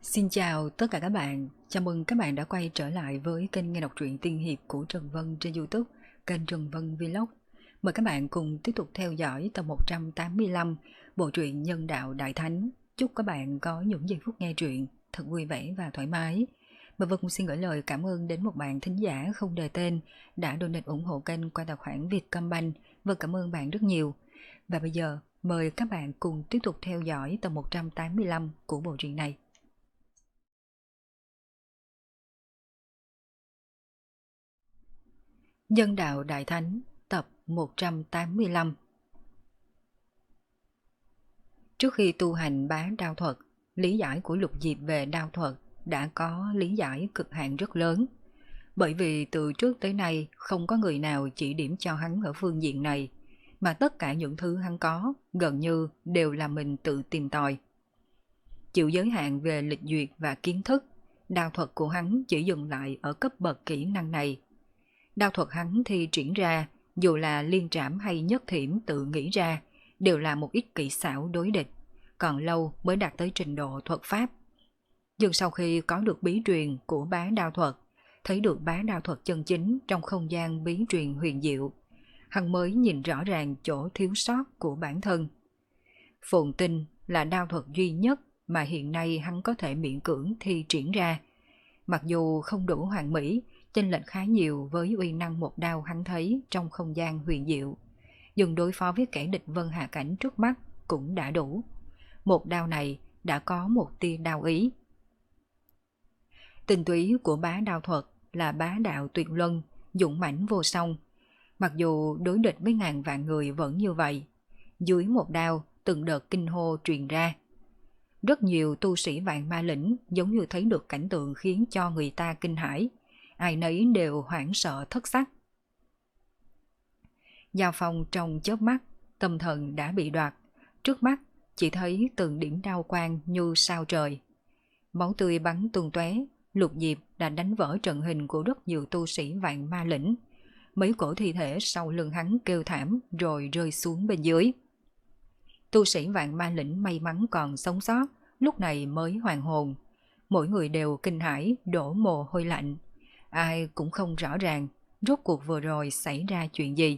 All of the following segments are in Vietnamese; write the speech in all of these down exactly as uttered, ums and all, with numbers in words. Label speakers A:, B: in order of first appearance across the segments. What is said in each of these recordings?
A: Xin chào tất cả các bạn, chào mừng các bạn đã quay trở lại với kênh nghe đọc truyện tiên hiệp của Trần Vân trên YouTube, kênh Trần Vân Vlog. Mời các bạn cùng tiếp tục theo dõi tập một trăm tám mươi lăm bộ truyện Nhân đạo Đại Thánh. Chúc các bạn có những giây phút nghe truyện thật vui vẻ và thoải mái. Và Vân cũng xin gửi lời cảm ơn đến một bạn thính giả không đề tên đã donate ủng hộ kênh qua tài khoản Vietcombank. Vân cảm ơn bạn rất nhiều. Và bây giờ mời các bạn cùng tiếp tục theo dõi tập một trăm tám mươi lăm của bộ truyện này. Nhân đạo Đại Thánh tập một trăm tám mươi lăm. Trước khi tu hành bá đao thuật, lý giải của Lục Diệp về đao thuật đã có lý giải cực hạn rất lớn. Bởi vì từ trước tới nay không có người nào chỉ điểm cho hắn ở phương diện này, mà tất cả những thứ hắn có gần như đều là mình tự tìm tòi. Chịu giới hạn về lịch duyệt và kiến thức, đao thuật của hắn chỉ dừng lại ở cấp bậc kỹ năng này. Đao thuật hắn thi triển ra, dù là liên trảm hay nhất thiểm tự nghĩ ra, đều là một ít kỹ xảo đối địch, còn lâu mới đạt tới trình độ thuật pháp. Nhưng sau khi có được bí truyền của bá đao thuật, thấy được bá đao thuật chân chính trong không gian bí truyền huyền diệu, hắn mới nhìn rõ ràng chỗ thiếu sót của bản thân. Phồn tinh là đao thuật duy nhất mà hiện nay hắn có thể miễn cưỡng thi triển ra. Mặc dù không đủ hoàn mỹ, chênh lệch khá nhiều với uy năng một đao hắn thấy trong không gian huyền diệu, nhưng đối phó với kẻ địch vân hạ cảnh trước mắt cũng đã đủ. Một đao này đã có một tia đao ý. Tinh túy của bá đao thuật là bá đạo tuyệt luân, dũng mãnh vô song. Mặc dù đối địch với ngàn vạn người vẫn như vậy, dưới một đao từng đợt kinh hô truyền ra. Rất nhiều tu sĩ vạn ma lĩnh giống như thấy được cảnh tượng khiến cho người ta kinh hãi, ai nấy đều hoảng sợ thất sắc. Giao phong trong chớp mắt, tâm thần đã bị đoạt, trước mắt chỉ thấy từng điểm đao quang như sao trời. Máu tươi bắn tung tóe, Lục Diệp đã đánh vỡ trận hình của rất nhiều tu sĩ vạn ma lĩnh. Mấy cổ thi thể sau lưng hắn kêu thảm rồi rơi xuống bên dưới. Tu sĩ vạn ma lĩnh may mắn còn sống sót, lúc này mới hoàn hồn. Mỗi người đều kinh hãi, đổ mồ hôi lạnh. Ai cũng không rõ ràng rốt cuộc vừa rồi xảy ra chuyện gì.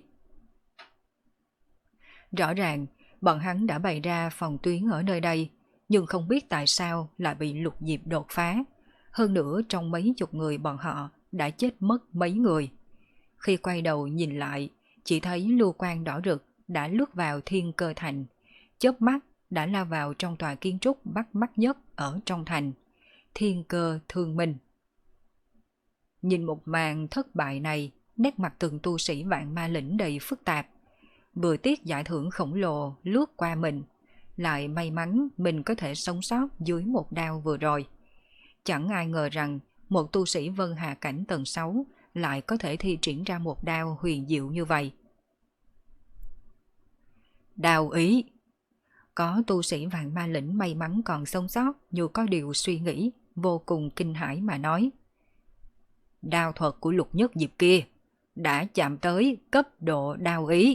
A: Rõ ràng bọn hắn đã bày ra phòng tuyến ở nơi đây, nhưng không biết tại sao lại bị Lục Diệp đột phá. Hơn nữa trong mấy chục người bọn họ đã chết mất mấy người. Khi quay đầu nhìn lại, chỉ thấy lưu quang đỏ rực đã lướt vào Thiên Cơ Thành, chớp mắt đã lao vào trong tòa kiến trúc bắt mắt nhất ở trong thành, Thiên Cơ Thương Minh. Nhìn một màn thất bại này, nét mặt từng tu sĩ vạn ma lĩnh đầy phức tạp. Vừa tiếc giải thưởng khổng lồ lướt qua mình, lại may mắn mình có thể sống sót dưới một đao vừa rồi. Chẳng ai ngờ rằng một tu sĩ vân hà cảnh tầng sáu lại có thể thi triển ra một đao huyền diệu như vậy. Đao ý. Có tu sĩ vạn ma lĩnh may mắn còn sống sót dù có điều suy nghĩ, vô cùng kinh hãi mà nói. Đao thuật của Lục Nhất Diệp kia đã chạm tới cấp độ đao ý.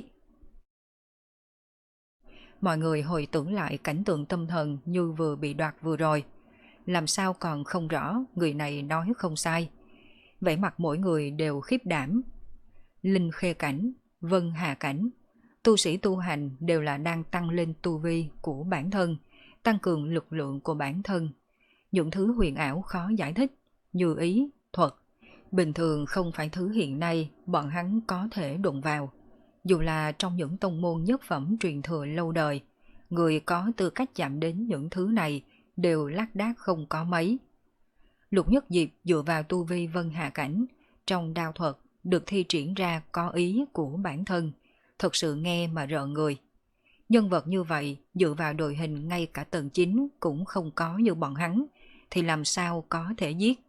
A: Mọi người hồi tưởng lại cảnh tượng tâm thần như vừa bị đoạt vừa rồi. Làm sao còn không rõ người này nói không sai. Vẻ mặt mỗi người đều khiếp đảm. Linh khê cảnh, vân hà cảnh, tu sĩ tu hành đều là đang tăng lên tu vi của bản thân, tăng cường lực lượng của bản thân. Những thứ huyền ảo khó giải thích như ý, thuật, bình thường không phải thứ hiện nay bọn hắn có thể đụng vào. Dù là trong những tông môn nhất phẩm truyền thừa lâu đời, người có tư cách chạm đến những thứ này đều lác đác không có mấy. Lục Nhất Diệp dựa vào tu vi vân hạ cảnh, trong đao thuật được thi triển ra có ý của bản thân, thật sự nghe mà rợn người. Nhân vật như vậy dựa vào đội hình ngay cả tầng chín cũng không có như bọn hắn, thì làm sao có thể giết.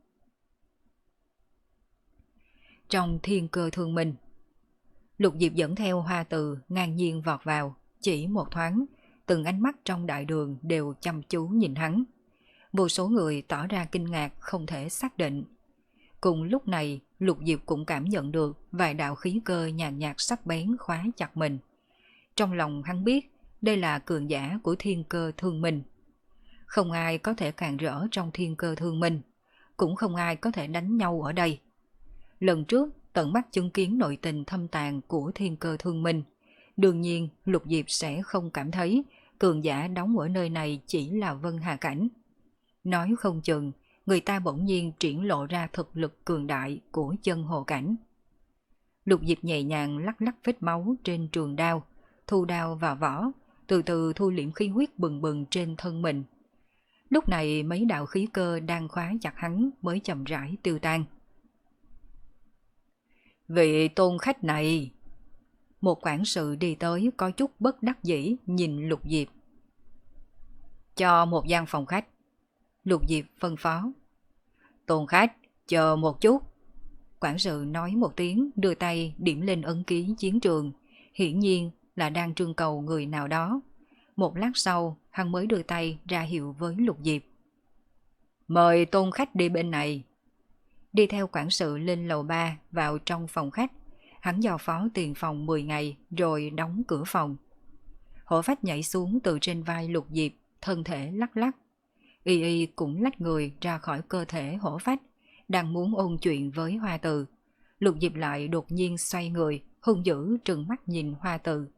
A: Trong Thiên Cơ Thương Minh, Lục Diệp dẫn theo Hoa Từ ngang nhiên vọt vào, chỉ một thoáng, từng ánh mắt trong đại đường đều chăm chú nhìn hắn. Vô số người tỏ ra kinh ngạc không thể xác định. Cùng lúc này, Lục Diệp cũng cảm nhận được vài đạo khí cơ nhàn nhạt sắc bén khóa chặt mình. Trong lòng hắn biết đây là cường giả của Thiên Cơ Thương Minh. không ai có thể càn rỡ trong thiên cơ thương minh, cũng không ai có thể đánh nhau ở đây. Lần trước tận mắt chứng kiến nội tình thâm tàn của thiên cơ thương minh, đương nhiên Lục Diệp sẽ không cảm thấy cường giả đóng ở nơi này chỉ là Vân Hà Cảnh. Nói không chừng, người ta bỗng nhiên triển lộ ra thực lực cường đại của chân hồ cảnh. Lục Diệp nhẹ nhàng lắc lắc vết máu trên trường đao, thu đao vào vỏ, từ từ thu liễm khí huyết bừng bừng trên thân mình. Lúc này mấy đạo khí cơ đang khóa chặt hắn mới chậm rãi tiêu tan. Vị tôn khách này... Một quản sự đi tới có chút bất đắc dĩ nhìn Lục Diệp. Cho một gian phòng khách. Lục Diệp phân phó. Tôn khách, chờ một chút. Quản sự nói một tiếng, đưa tay điểm lên ấn ký chiến trường, hiển nhiên là đang trưng cầu người nào đó. Một lát sau, hắn mới đưa tay ra hiệu với Lục Diệp. Mời tôn khách đi bên này. Đi theo quản sự lên lầu ba vào trong phòng khách, hắn giao phó tiền phòng mười ngày rồi đóng cửa phòng. Hổ Phách nhảy xuống từ trên vai Lục Diệp, thân thể lắc lắc. Y Y cũng lách người ra khỏi cơ thể Hổ Phách, đang muốn ôn chuyện với Hoa Từ. Lục Diệp lại đột nhiên xoay người, hung dữ trừng mắt nhìn Hoa Từ.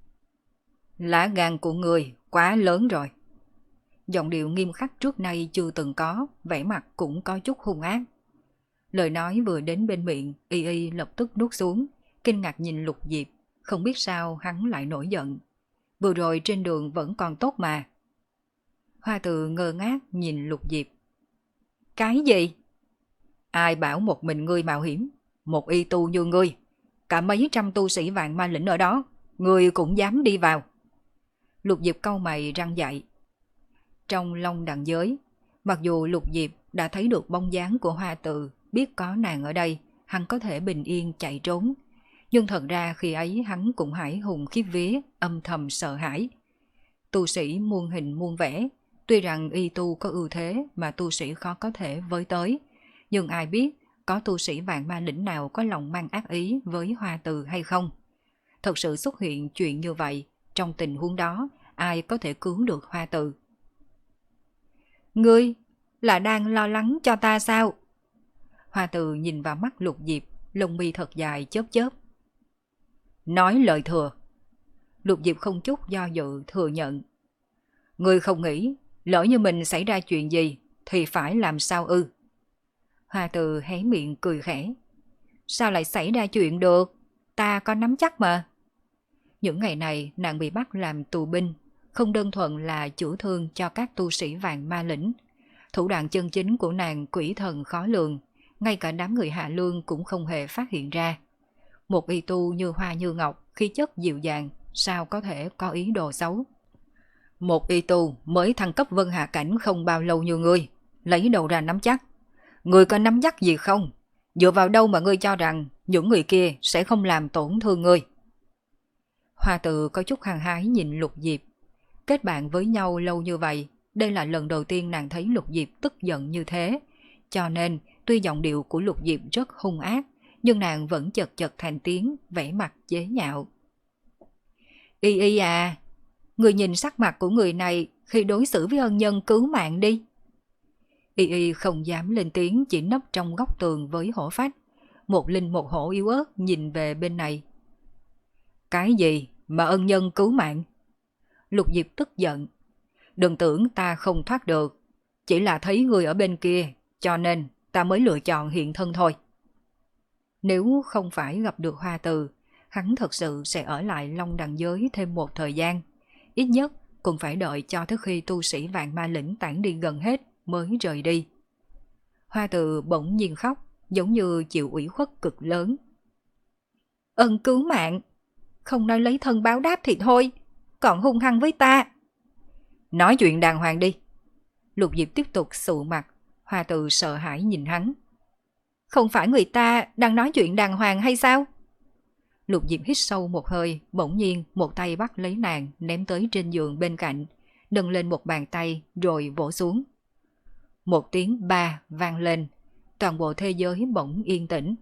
A: Lá gan của người quá lớn rồi. Giọng điệu nghiêm khắc trước nay chưa từng có, vẻ mặt cũng có chút hung ác. Lời nói vừa đến bên miệng, Y Y lập tức nuốt xuống, kinh ngạc nhìn Lục Diệp, không biết sao hắn lại nổi giận. Vừa rồi trên đường vẫn còn tốt mà. Hoa Từ ngơ ngác nhìn Lục Diệp. Cái gì? Ai bảo một mình ngươi mạo hiểm? Một y tu như ngươi, cả mấy trăm tu sĩ vạn ma lĩnh ở đó, ngươi cũng dám đi vào? Lục Diệp cau mày răng dạy. Trong Long Đằng giới, mặc dù Lục Diệp đã thấy được bóng dáng của Hoa Từ, biết có nàng ở đây, hắn có thể bình yên chạy trốn. Nhưng thật ra khi ấy hắn cũng hải hùng khiếp vía, âm thầm sợ hãi. Tu sĩ muôn hình muôn vẻ, tuy rằng y tu có ưu thế mà tu sĩ khó có thể với tới, nhưng ai biết có tu sĩ vạn ma lĩnh nào có lòng mang ác ý với Hoa Từ hay không? Thật sự xuất hiện chuyện như vậy, trong tình huống đó, ai có thể cứu được Hoa Từ? Ngươi là đang lo lắng cho ta sao? Hoa Từ nhìn vào mắt Lục Diệp, lông mi thật dài chớp chớp. Nói lời thừa. Lục Diệp không chút do dự thừa nhận. Ngươi không nghĩ, lỡ như mình xảy ra chuyện gì, thì phải làm sao ư? Hoa Từ hé miệng cười khẽ. Sao lại xảy ra chuyện được? Ta có nắm chắc mà. Những ngày này nàng bị bắt làm tù binh, không đơn thuần là chữa thương cho các tu sĩ vạn ma lĩnh. Thủ đoạn chân chính của nàng quỷ thần khó lường, ngay cả đám người hạ lương cũng không hề phát hiện ra. Một y tu như hoa như ngọc, khí chất dịu dàng, sao có thể có ý đồ xấu? Một y tu mới thăng cấp Vân Hà Cảnh không bao lâu như ngươi, lấy đầu ra nắm chắc. Ngươi có nắm chắc gì không? Dựa vào đâu mà ngươi cho rằng những người kia sẽ không làm tổn thương ngươi? Hoa Từ có chút hăng hái nhìn Lục Diệp. Kết bạn với nhau lâu như vậy, đây là lần đầu tiên nàng thấy Lục Diệp tức giận như thế. Cho nên, tuy giọng điệu của Lục Diệp rất hung ác, nhưng nàng vẫn chật chật thành tiếng, vẻ mặt chế nhạo. Y Y à, người nhìn sắc mặt của người này khi đối xử với ân nhân cứu mạng đi. Y Y không dám lên tiếng, chỉ nấp trong góc tường với Hổ Phách. Một linh một hổ yếu ớt nhìn về bên này. Cái gì mà ân nhân cứu mạng? Lục Diệp tức giận. Đừng tưởng ta không thoát được, chỉ là thấy người ở bên kia, cho nên ta mới lựa chọn hiện thân thôi. Nếu không phải gặp được Hoa Từ, hắn thật sự sẽ ở lại Long Đằng giới thêm một thời gian. Ít nhất cũng phải đợi cho tới khi tu sĩ vạn ma lĩnh tản đi gần hết mới rời đi. Hoa Từ bỗng nhiên khóc, giống như chịu ủy khuất cực lớn. Ân cứu mạng, không nói lấy thân báo đáp thì thôi, còn hung hăng với ta. Nói chuyện đàng hoàng đi. Lục Diệp tiếp tục sụ mặt. Hoa Từ sợ hãi nhìn hắn. Không phải người ta đang nói chuyện đàng hoàng hay sao? Lục Diệp hít sâu một hơi, bỗng nhiên một tay bắt lấy nàng ném tới trên giường bên cạnh, nâng lên một bàn tay rồi vỗ xuống. Một tiếng ba vang lên, toàn bộ thế giới bỗng yên tĩnh.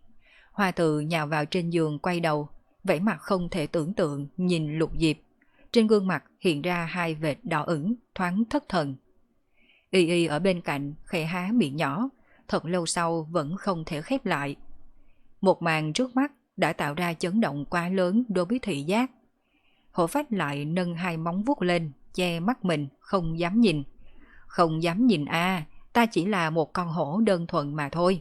A: Hoa Từ nhào vào trên giường quay đầu, vẻ mặt không thể tưởng tượng nhìn Lục Diệp. Trên gương mặt hiện ra hai vệt đỏ ửng, thoáng thất thần. Y Y ở bên cạnh khẽ há miệng nhỏ, thật lâu sau vẫn không thể khép lại. Một màn trước mắt đã tạo ra chấn động quá lớn đối với thị giác. Hổ Phách lại nâng hai móng vuốt lên, che mắt mình, không dám nhìn. Không dám nhìn à, ta chỉ là một con hổ đơn thuần mà thôi.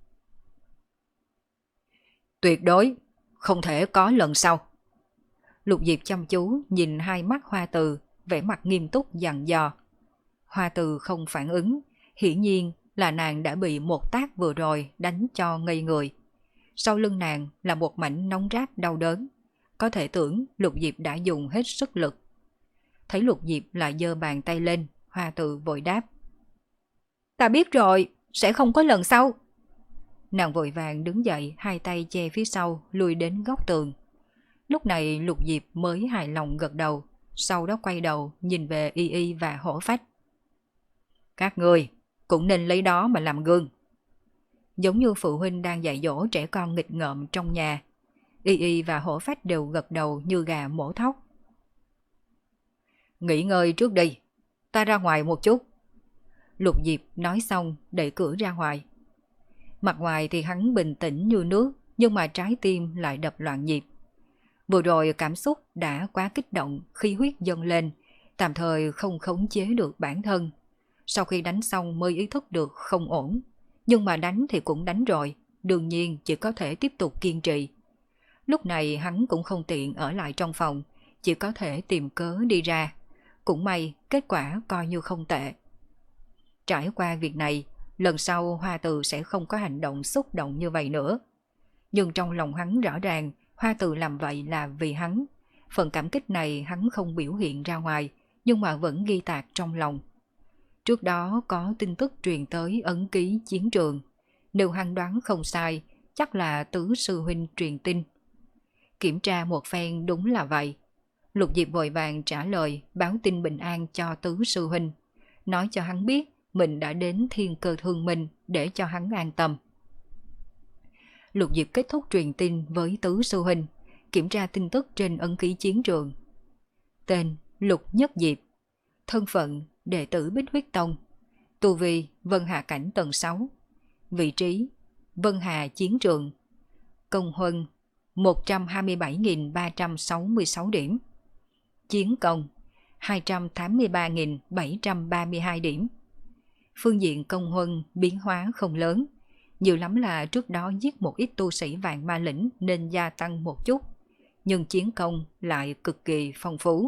A: Tuyệt đối, không thể có lần sau. Lục Diệp chăm chú nhìn hai mắt Hoa Từ, vẻ mặt nghiêm túc dặn dò. Hoa Từ không phản ứng, hiển nhiên là nàng đã bị một tác vừa rồi đánh cho ngây người. Sau lưng nàng là một mảnh nóng rát đau đớn, có thể tưởng Lục Diệp đã dùng hết sức lực. Thấy Lục Diệp lại giơ bàn tay lên, Hoa Từ vội đáp. Ta biết rồi, sẽ không có lần sau. Nàng vội vàng đứng dậy, hai tay che phía sau, lùi đến góc tường. Lúc này Lục Diệp mới hài lòng gật đầu, sau đó quay đầu nhìn về Y Y và Hổ Phách. Các người cũng nên lấy đó mà làm gương. Giống như phụ huynh đang dạy dỗ trẻ con nghịch ngợm trong nhà, Y Y và Hổ Phách đều gật đầu như gà mổ thóc. Nghỉ ngơi trước đi, ta ra ngoài một chút. Lục Diệp nói xong đẩy cửa ra ngoài. Mặt ngoài thì hắn bình tĩnh như nước, nhưng mà trái tim lại đập loạn nhịp. Vừa rồi cảm xúc đã quá kích động, khí huyết dâng lên, tạm thời không khống chế được bản thân. Sau khi đánh xong mới ý thức được không ổn, nhưng mà đánh thì cũng đánh rồi, đương nhiên chỉ có thể tiếp tục kiên trì. Lúc này hắn cũng không tiện ở lại trong phòng, chỉ có thể tìm cớ đi ra. Cũng may kết quả coi như không tệ. Trải qua việc này, lần sau Hoa Từ sẽ không có hành động xúc động như vậy nữa. Nhưng trong lòng hắn rõ ràng Hoa Từ làm vậy là vì hắn. Phần cảm kích này hắn không biểu hiện ra ngoài, nhưng mà vẫn ghi tạc trong lòng. Trước đó có tin tức truyền tới ấn ký chiến trường. Nếu hắn đoán không sai, chắc là tứ sư huynh truyền tin. Kiểm tra một phen đúng là vậy. Lục Diệp vội vàng trả lời báo tin bình an cho tứ sư huynh, nói cho hắn biết mình đã đến Thiên Cơ Thương Minh để cho hắn an tâm. Lục Diệp kết thúc truyền tin với tứ sư huynh, kiểm tra tin tức trên ấn ký chiến trường. Tên Lục Nhất Diệp, thân phận đệ tử Bích Huyết Tông, tu vi Vân Hà cảnh tầng sáu, vị trí Vân Hà chiến trường, công huân một trăm hai mươi bảy nghìn ba trăm sáu mươi sáu điểm, chiến công hai trăm tám mươi ba nghìn bảy trăm ba mươi hai điểm. Phương diện công huân biến hóa không lớn, nhiều lắm là trước đó giết một ít tu sĩ vạn ma lĩnh nên gia tăng một chút, nhưng chiến công lại cực kỳ phong phú.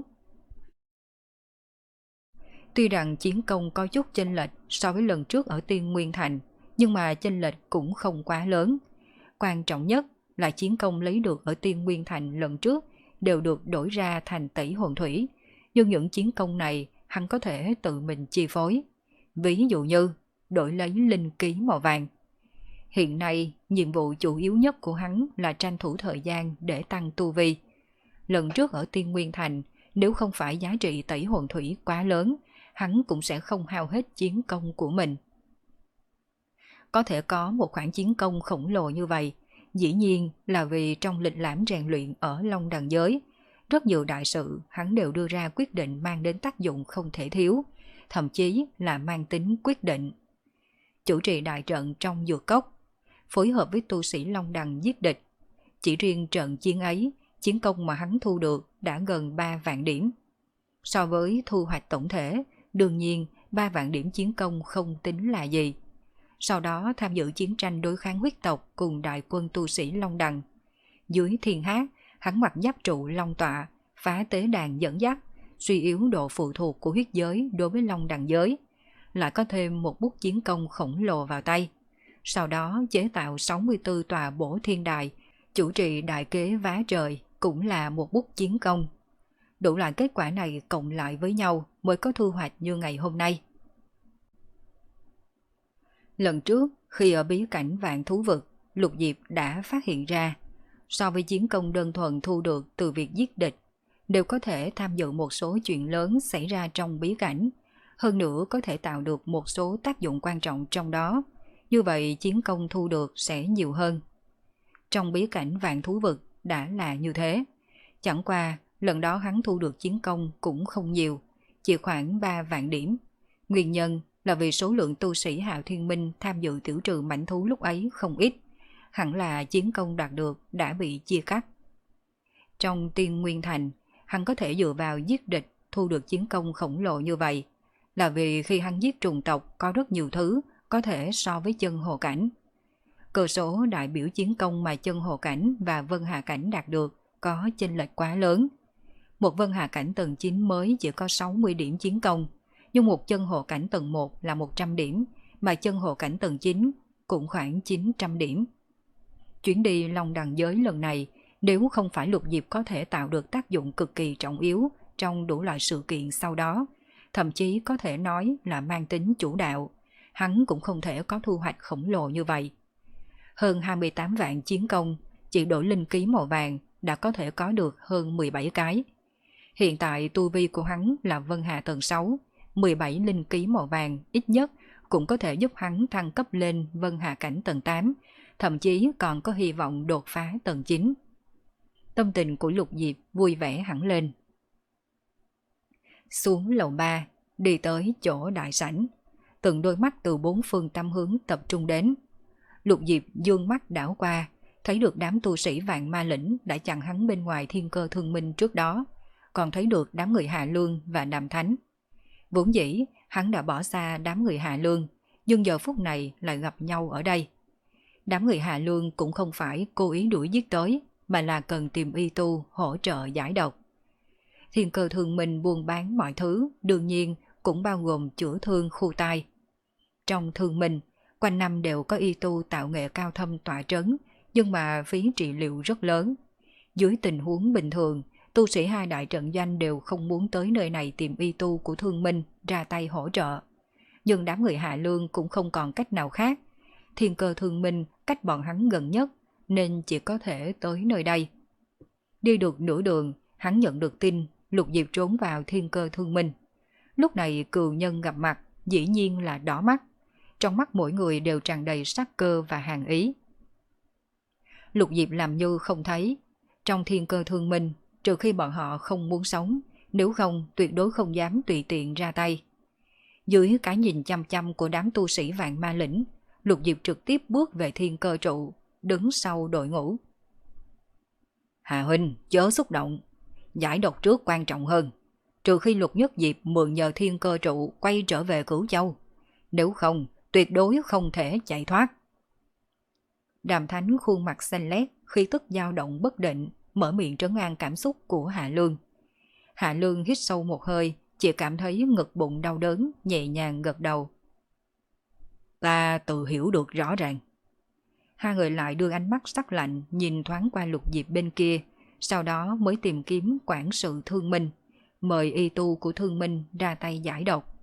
A: Tuy rằng chiến công có chút chênh lệch so với lần trước ở Tiên Nguyên Thành, nhưng mà chênh lệch cũng không quá lớn. Quan trọng nhất là chiến công lấy được ở Tiên Nguyên Thành lần trước đều được đổi ra thành Tẩy Hồn Thủy, nhưng những chiến công này hắn có thể tự mình chi phối. Ví dụ như đổi lấy linh ký màu vàng. Hiện nay, nhiệm vụ chủ yếu nhất của hắn là tranh thủ thời gian để tăng tu vi. Lần trước ở Tiên Nguyên Thành, nếu không phải giá trị Tẩy Hồn Thủy quá lớn, hắn cũng sẽ không hao hết chiến công của mình. Có thể có một khoản chiến công khổng lồ như vậy, dĩ nhiên là vì trong lịch lãm rèn luyện ở Long Đằng Giới, rất nhiều đại sự hắn đều đưa ra quyết định mang đến tác dụng không thể thiếu, thậm chí là mang tính quyết định. Chủ trì đại trận trong dược cốc, phối hợp với tu sĩ Long Đằng giết địch. Chỉ riêng trận chiến ấy, chiến công mà hắn thu được đã gần ba vạn điểm. So với thu hoạch tổng thể, đương nhiên ba vạn điểm chiến công không tính là gì. Sau đó tham dự chiến tranh đối kháng huyết tộc cùng đại quân tu sĩ Long Đằng. Dưới thiên hát, hắn mặc giáp trụ Long Tọa, phá tế đàn dẫn dắt, suy yếu độ phụ thuộc của huyết giới đối với Long Đằng giới, lại có thêm một bút chiến công khổng lồ vào tay. Sau đó chế tạo sáu mươi tư tòa bổ thiên đài, chủ trì đại kế vá trời cũng là một bút chiến công. Đủ loại kết quả này cộng lại với nhau mới có thu hoạch như ngày hôm nay. Lần trước, khi ở bí cảnh Vạn Thú Vực, Lục Diệp đã phát hiện ra, so với chiến công đơn thuần thu được từ việc giết địch, đều có thể tham dự một số chuyện lớn xảy ra trong bí cảnh, hơn nữa có thể tạo được một số tác dụng quan trọng trong đó, như vậy chiến công thu được sẽ nhiều hơn. Trong bí cảnh Vạn Thú Vực đã là như thế, chẳng qua lần đó hắn thu được chiến công cũng không nhiều, chỉ khoảng ba vạn điểm. Nguyên nhân là vì số lượng tu sĩ Hạo Thiên Minh tham dự tiểu trừ mãnh thú lúc ấy không ít, hẳn là chiến công đạt được đã bị chia cắt. Trong Tiên Nguyên Thành, hắn có thể dựa vào giết địch thu được chiến công khổng lồ như vậy, là vì khi hắn giết trùng tộc có rất nhiều thứ có thể so với chân hồ cảnh. Cơ số đại biểu chiến công mà chân hồ cảnh và vân hà cảnh đạt được có chênh lệch quá lớn. Một vân hà cảnh tầng chín mới chỉ có sáu mươi điểm chiến công, nhưng một chân hồ cảnh tầng một là một trăm điểm, mà chân hồ cảnh tầng chín cũng khoảng chín trăm điểm. Chuyến đi Long Đằng Giới lần này, nếu không phải Lục Diệp có thể tạo được tác dụng cực kỳ trọng yếu trong đủ loại sự kiện sau đó, thậm chí có thể nói là mang tính chủ đạo, hắn cũng không thể có thu hoạch khổng lồ như vậy. Hơn hai mươi tám vạn chiến công, chỉ đổi linh ký màu vàng đã có thể có được hơn mười bảy cái. Hiện tại tu vi của hắn là Vân Hà tầng sáu, mười bảy linh ký màu vàng ít nhất cũng có thể giúp hắn thăng cấp lên Vân Hà cảnh tầng tám, thậm chí còn có hy vọng đột phá tầng chín. Tâm tình của Lục Diệp vui vẻ hẳn lên. Xuống lầu ba, đi tới chỗ đại sảnh, từng đôi mắt từ bốn phương tám hướng tập trung đến. Lục Diệp dương mắt đảo qua, thấy được đám tu sĩ Vạn Ma Lĩnh đã chặn hắn bên ngoài Thiên Cơ Thương Minh trước đó, còn thấy được đám người Hạ Lương và Đàm Thánh. Vốn dĩ hắn đã bỏ xa đám người Hạ Lương, nhưng giờ phút này lại gặp nhau ở đây. Đám người Hạ Lương cũng không phải cố ý đuổi giết tới, mà là cần tìm y tu hỗ trợ giải độc. Thiên Cơ Thương Minh buôn bán mọi thứ, đương nhiên cũng bao gồm chữa thương khu tai. Trong Thương Minh, quanh năm đều có y tu tạo nghệ cao thâm tọa trấn, nhưng mà phí trị liệu rất lớn. Dưới tình huống bình thường, tu sĩ hai đại trận doanh đều không muốn tới nơi này tìm y tu của Thương Minh ra tay hỗ trợ. Nhưng đám người Hạ Lương cũng không còn cách nào khác. Thiên Cơ Thương Minh cách bọn hắn gần nhất, nên chỉ có thể tới nơi đây. Đi được nửa đường, hắn nhận được tin Lục Diệp trốn vào Thiên Cơ Thương Minh. Lúc này cừu nhân gặp mặt, dĩ nhiên là đỏ mắt. Trong mắt mỗi người đều tràn đầy sát cơ và hàn ý. Lục Diệp làm như không thấy. Trong Thiên Cơ Thương Minh, trừ khi bọn họ không muốn sống, nếu không tuyệt đối không dám tùy tiện ra tay. Dưới cái nhìn chăm chăm của đám tu sĩ Vạn Ma Lĩnh, Lục Diệp trực tiếp bước về Thiên Cơ trụ, đứng sau đội ngũ. Hà huynh, chớ xúc động. Giải độc trước quan trọng hơn. Trừ khi Lục Nhất Diệp mượn nhờ Thiên Cơ trụ quay trở về Cửu Châu. Nếu không, tuyệt đối không thể chạy thoát. Đàm Thánh khuôn mặt xanh lét, khí tức dao động bất định, mở miệng trấn an cảm xúc của Hạ Lương. Hạ Lương hít sâu một hơi, chỉ cảm thấy ngực bụng đau đớn, nhẹ nhàng gật đầu. Ta tự hiểu được rõ ràng. Hai người lại đưa ánh mắt sắc lạnh nhìn thoáng qua Lục Diệp bên kia, sau đó mới tìm kiếm quản sự Thương Minh, mời y tu của Thương Minh ra tay giải độc.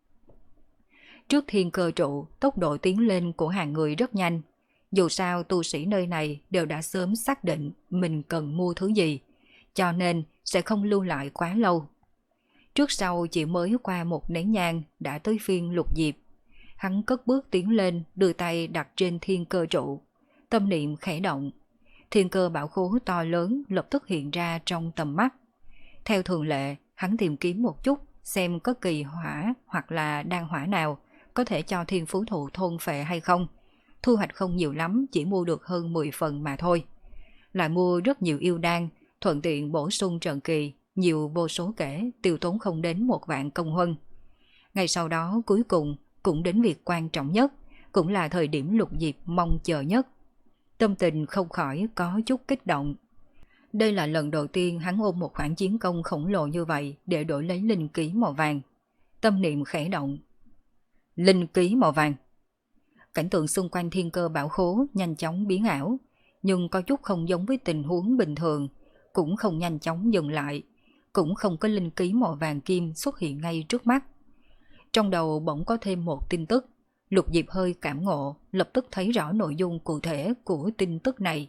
A: Trước Thiên Cơ trụ, tốc độ tiến lên của hàng người rất nhanh. Dù sao tu sĩ nơi này đều đã sớm xác định mình cần mua thứ gì, cho nên sẽ không lưu lại quá lâu. Trước sau chỉ mới qua một nén nhang đã tới phiên Lục Diệp. Hắn cất bước tiến lên, đưa tay đặt trên Thiên Cơ trụ. Tâm niệm khẽ động. Thiên Cơ bảo khố to lớn lập tức hiện ra trong tầm mắt. Theo thường lệ, hắn tìm kiếm một chút xem có kỳ hỏa hoặc là đan hỏa nào có thể cho Thiên Phú Thụ thôn phệ hay không. Thu hoạch không nhiều lắm, chỉ mua được hơn mười phần mà thôi. Lại mua rất nhiều yêu đan, thuận tiện bổ sung trận kỳ, nhiều vô số kể, tiêu tốn không đến một vạn công huân. Ngày sau đó cuối cùng cũng đến việc quan trọng nhất, cũng là thời điểm Lục Diệp mong chờ nhất. Tâm tình không khỏi có chút kích động. Đây là lần đầu tiên hắn ôm một khoản chiến công khổng lồ như vậy để đổi lấy linh ký màu vàng. Tâm niệm khẽ động. Linh ký màu vàng. Cảnh tượng xung quanh Thiên Cơ bảo khố nhanh chóng biến ảo, nhưng có chút không giống với tình huống bình thường, cũng không nhanh chóng dừng lại, cũng không có linh ký màu vàng kim xuất hiện ngay trước mắt. Trong đầu bỗng có thêm một tin tức, Lục Diệp hơi cảm ngộ, lập tức thấy rõ nội dung cụ thể của tin tức này.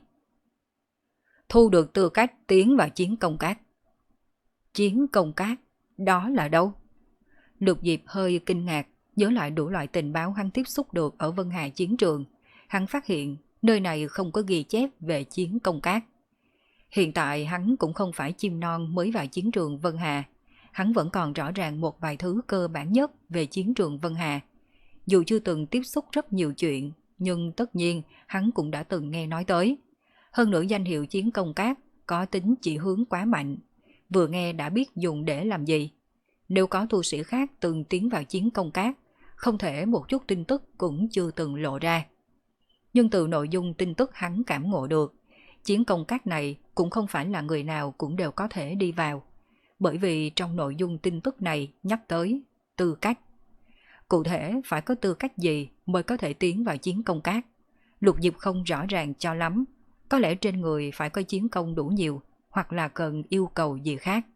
A: Thu được tư cách tiến vào chiến công cát. Chiến công cát? Đó là đâu? Lục Diệp hơi kinh ngạc, nhớ lại đủ loại tình báo hắn tiếp xúc được ở Vân Hà chiến trường. Hắn phát hiện nơi này không có ghi chép về chiến công cát. Hiện tại hắn cũng không phải chim non mới vào chiến trường Vân Hà. Hắn vẫn còn rõ ràng một vài thứ cơ bản nhất về chiến trường Vân Hà. Dù chưa từng tiếp xúc rất nhiều chuyện, nhưng tất nhiên hắn cũng đã từng nghe nói tới. Hơn nữa danh hiệu chiến công cát có tính chỉ hướng quá mạnh, vừa nghe đã biết dùng để làm gì. Nếu có tu sĩ khác từng tiến vào chiến công cát, không thể một chút tin tức cũng chưa từng lộ ra. Nhưng từ nội dung tin tức hắn cảm ngộ được, chiến công cát này cũng không phải là người nào cũng đều có thể đi vào. Bởi vì trong nội dung tin tức này nhắc tới tư cách. Cụ thể phải có tư cách gì mới có thể tiến vào chiến công cát, Lục Diệp không rõ ràng cho lắm. Có lẽ trên người phải có chiến công đủ nhiều, hoặc là cần yêu cầu gì khác.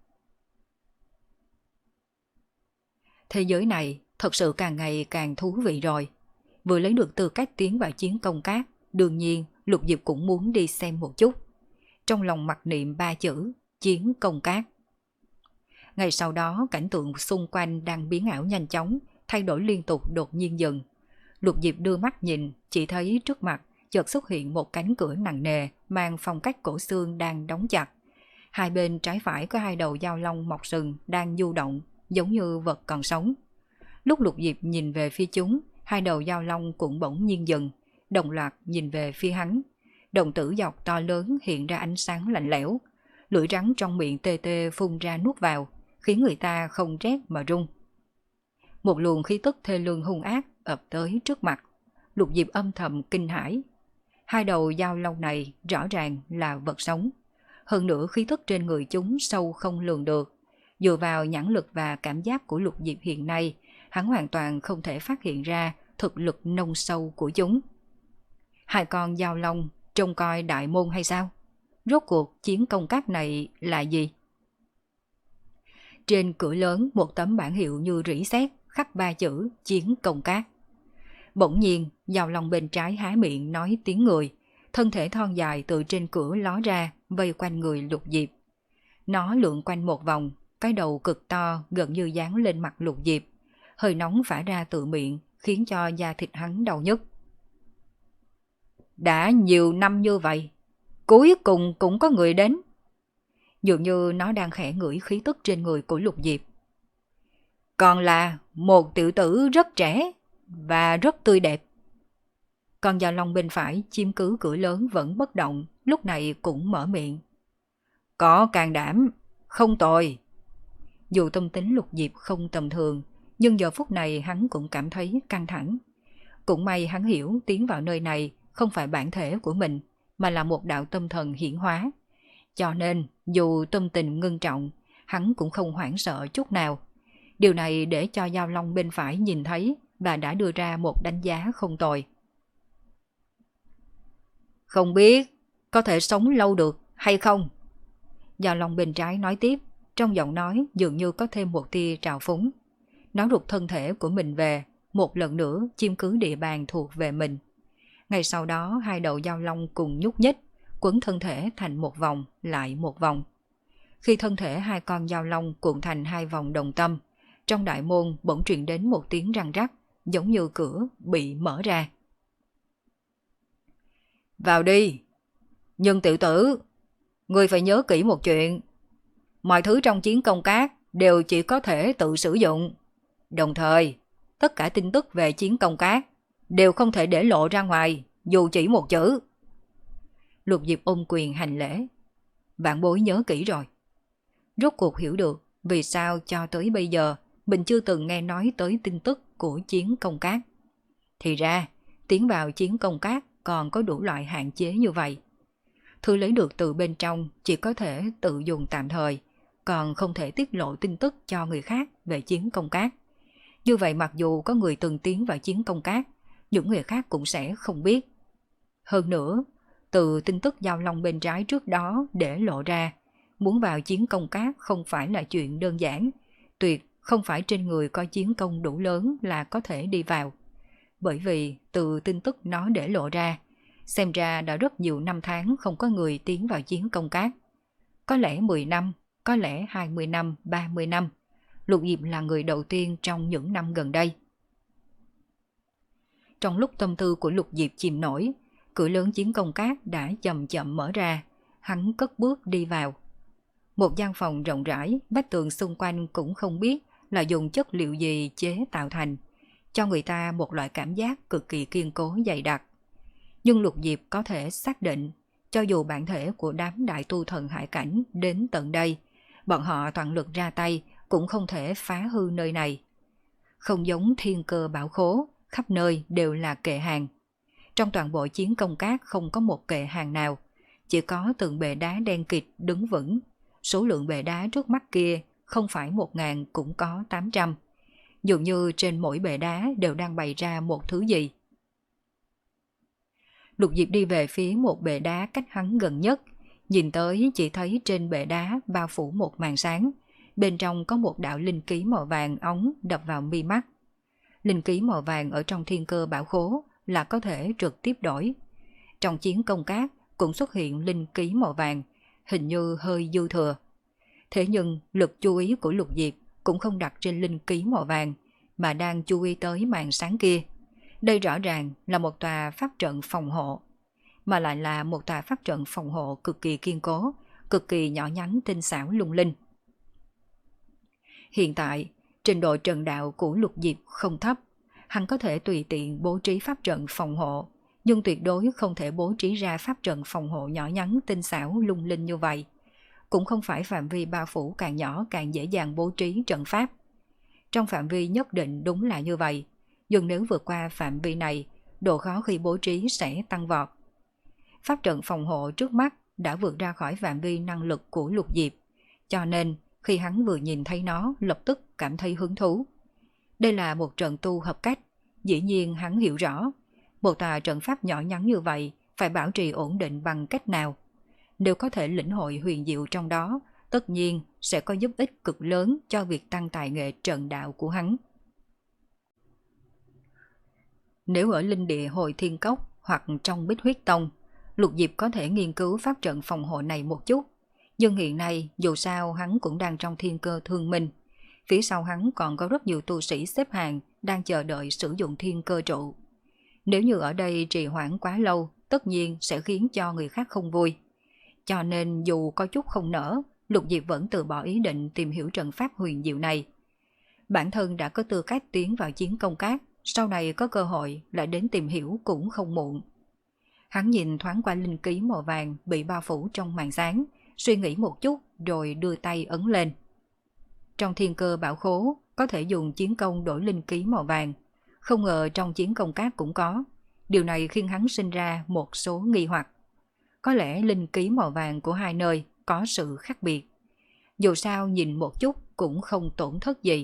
A: Thế giới này thật sự càng ngày càng thú vị rồi. Vừa lấy được tư cách tiến vào chiến công cát, đương nhiên Lục Diệp cũng muốn đi xem một chút. Trong lòng mặc niệm ba chữ chiến công cát. Ngày sau đó cảnh tượng xung quanh đang biến ảo nhanh chóng, thay đổi liên tục đột nhiên dừng. Lục Diệp đưa mắt nhìn, chỉ thấy trước mặt chợt xuất hiện một cánh cửa nặng nề mang phong cách cổ xương đang đóng chặt. Hai bên trái phải có hai đầu dao long mọc sừng đang du động, giống như vật còn sống. Lúc Lục Diệp nhìn về phía chúng, hai đầu dao long cũng bỗng nhiên dừng, đồng loạt nhìn về phía hắn. Đồng tử dọc to lớn hiện ra ánh sáng lạnh lẽo, lưỡi rắn trong miệng tê tê phun ra nuốt vào, khiến người ta không rét mà run. Một luồng khí tức thê lương hung ác ập tới trước mặt. Lục Diệp âm thầm kinh hãi. Hai đầu dao long này rõ ràng là vật sống. Hơn nữa khí tức trên người chúng sâu không lường được. Dựa vào nhãn lực và cảm giác của Lục Diệp hiện nay, hắn hoàn toàn không thể phát hiện ra thực lực nông sâu của chúng. Hai con dao long trông coi đại môn hay sao? Rốt cuộc chiến công cát này là gì? Trên cửa lớn một tấm bảng hiệu như rỉ sét khắc ba chữ chiến công cát. Bỗng nhiên dao long bên trái há miệng nói tiếng người, thân thể thon dài từ trên cửa ló ra vây quanh người Lục Diệp. Nó lượn quanh một vòng, cái đầu cực to gần như dán lên mặt Lục Diệp, hơi nóng phả ra từ miệng khiến cho da thịt hắn đau nhức. Đã nhiều năm như vậy, cuối cùng cũng có người đến. Dường như nó đang khẽ ngửi khí tức trên người của Lục Diệp. Còn là một tiểu tử rất trẻ và rất tươi đẹp. Con dao long bên phải chiếm cứ cửa lớn vẫn bất động, lúc này cũng mở miệng. Có can đảm, không tồi. Dù tâm tính Lục Diệp không tầm thường, nhưng giờ phút này hắn cũng cảm thấy căng thẳng. Cũng may hắn hiểu tiến vào nơi này không phải bản thể của mình, mà là một đạo tâm thần hiển hóa. Cho nên, dù tâm tình ngưng trọng, hắn cũng không hoảng sợ chút nào. Điều này để cho dao long bên phải nhìn thấy và đã đưa ra một đánh giá không tồi. Không biết có thể sống lâu được hay không? Dao long bên trái nói tiếp, trong giọng nói dường như có thêm một tia trào phúng. Nó rụt thân thể của mình về, một lần nữa chiếm cứ địa bàn thuộc về mình. Ngay sau đó hai đầu dao long cùng nhúc nhích, quấn thân thể thành một vòng lại một vòng. Khi thân thể hai con dao long cuộn thành hai vòng đồng tâm, trong đại môn bỗng truyền đến một tiếng răng rắc, giống như cửa bị mở ra. Vào đi. Nhưng tiểu tử, ngươi phải nhớ kỹ một chuyện. Mọi thứ trong chiến công cát đều chỉ có thể tự sử dụng. Đồng thời, tất cả tin tức về chiến công cát đều không thể để lộ ra ngoài, dù chỉ một chữ. Lục Diệp ôm quyền hành lễ. Vạn bối nhớ kỹ rồi. Rốt cuộc hiểu được vì sao cho tới bây giờ mình chưa từng nghe nói tới tin tức của chiến công cát. Thì ra, tiến vào chiến công cát còn có đủ loại hạn chế như vậy. Thứ lấy được từ bên trong chỉ có thể tự dùng tạm thời, còn không thể tiết lộ tin tức cho người khác về chiến công cát. Như vậy mặc dù có người từng tiến vào chiến công cát, những người khác cũng sẽ không biết. Hơn nữa, từ tin tức dao long bên trái trước đó để lộ ra, muốn vào chiến công cát không phải là chuyện đơn giản, tuyệt không phải trên người có chiến công đủ lớn là có thể đi vào. Bởi vì từ tin tức nó để lộ ra, xem ra đã rất nhiều năm tháng không có người tiến vào chiến công cát. Có lẽ mười năm, có lẽ hai mươi năm, ba mươi năm. Lục Diệp là người đầu tiên trong những năm gần đây. Trong lúc tâm tư của Lục Diệp chìm nổi, cửa lớn chiến công cát đã chậm chậm mở ra. hắn cất bước đi vào. Một gian phòng rộng rãi, vách tường xung quanh cũng không biết là dùng chất liệu gì chế tạo thành, cho người ta một loại cảm giác cực kỳ kiên cố dày đặc. Nhưng Lục Diệp có thể xác định, cho dù bản thể của đám đại tu thần hải cảnh đến tận đây, bọn họ toàn lực ra tay cũng không thể phá hư nơi này. Không giống thiên cơ bảo khố, khắp nơi đều là kệ hàng. Trong toàn bộ chiến công cát không có một kệ hàng nào, chỉ có từng bệ đá đen kịt đứng vững. Số lượng bệ đá trước mắt kia không phải một ngàn cũng có tám trăm. Dường như trên mỗi bệ đá đều đang bày ra một thứ gì. Lục Diệp đi về phía một bệ đá cách hắn gần nhất, nhìn tới chỉ thấy trên bệ đá bao phủ một màn sáng, bên trong có một đạo linh ký màu vàng óng đập vào mi mắt. Linh ký màu vàng ở trong thiên cơ bảo khố là có thể trực tiếp đổi. Trong chiến công cát cũng xuất hiện linh ký màu vàng, hình như hơi dư thừa. Thế nhưng lực chú ý của Lục Diệp cũng không đặt trên linh ký màu vàng, mà đang chú ý tới màn sáng kia. Đây rõ ràng là một tòa pháp trận phòng hộ, mà lại là một tòa pháp trận phòng hộ cực kỳ kiên cố, cực kỳ nhỏ nhắn tinh xảo lung linh. Hiện tại, trình độ trận đạo của Lục Diệp không thấp, hắn có thể tùy tiện bố trí pháp trận phòng hộ, nhưng tuyệt đối không thể bố trí ra pháp trận phòng hộ nhỏ nhắn tinh xảo lung linh như vậy. Cũng không phải phạm vi bao phủ càng nhỏ càng dễ dàng bố trí trận pháp. Trong phạm vi nhất định đúng là như vậy, nhưng nếu vượt qua phạm vi này, độ khó khi bố trí sẽ tăng vọt. Pháp trận phòng hộ trước mắt đã vượt ra khỏi phạm vi năng lực của Lục Diệp, cho nên khi hắn vừa nhìn thấy nó lập tức cảm thấy hứng thú. Đây là một trận tu hợp cách, dĩ nhiên hắn hiểu rõ, một tòa trận pháp nhỏ nhắn như vậy phải bảo trì ổn định bằng cách nào. Nếu có thể lĩnh hội huyền diệu trong đó, tất nhiên sẽ có giúp ích cực lớn cho việc tăng tài nghệ trận đạo của hắn. Nếu ở linh địa Hồi Thiên Cốc hoặc trong Bích Huyết Tông, Lục Diệp có thể nghiên cứu pháp trận phòng hộ này một chút. Nhưng hiện nay dù sao hắn cũng đang trong thiên cơ thương minh. Phía sau hắn còn có rất nhiều tu sĩ xếp hàng đang chờ đợi sử dụng thiên cơ trụ. Nếu như ở đây trì hoãn quá lâu, tất nhiên sẽ khiến cho người khác không vui. Cho nên dù có chút không nỡ, Lục Diệp vẫn từ bỏ ý định tìm hiểu trận pháp huyền diệu này. Bản thân đã có tư cách tiến vào chiến công cát, sau này có cơ hội lại đến tìm hiểu cũng không muộn. Hắn nhìn thoáng qua linh ký màu vàng bị bao phủ trong màn sáng, suy nghĩ một chút rồi đưa tay ấn lên. Trong thiên cơ bảo khố có thể dùng chiến công đổi linh ký màu vàng, không ngờ trong chiến công cát cũng có. Điều này khiến hắn sinh ra một số nghi hoặc. Có lẽ linh ký màu vàng của hai nơi có sự khác biệt. Dù sao nhìn một chút cũng không tổn thất gì.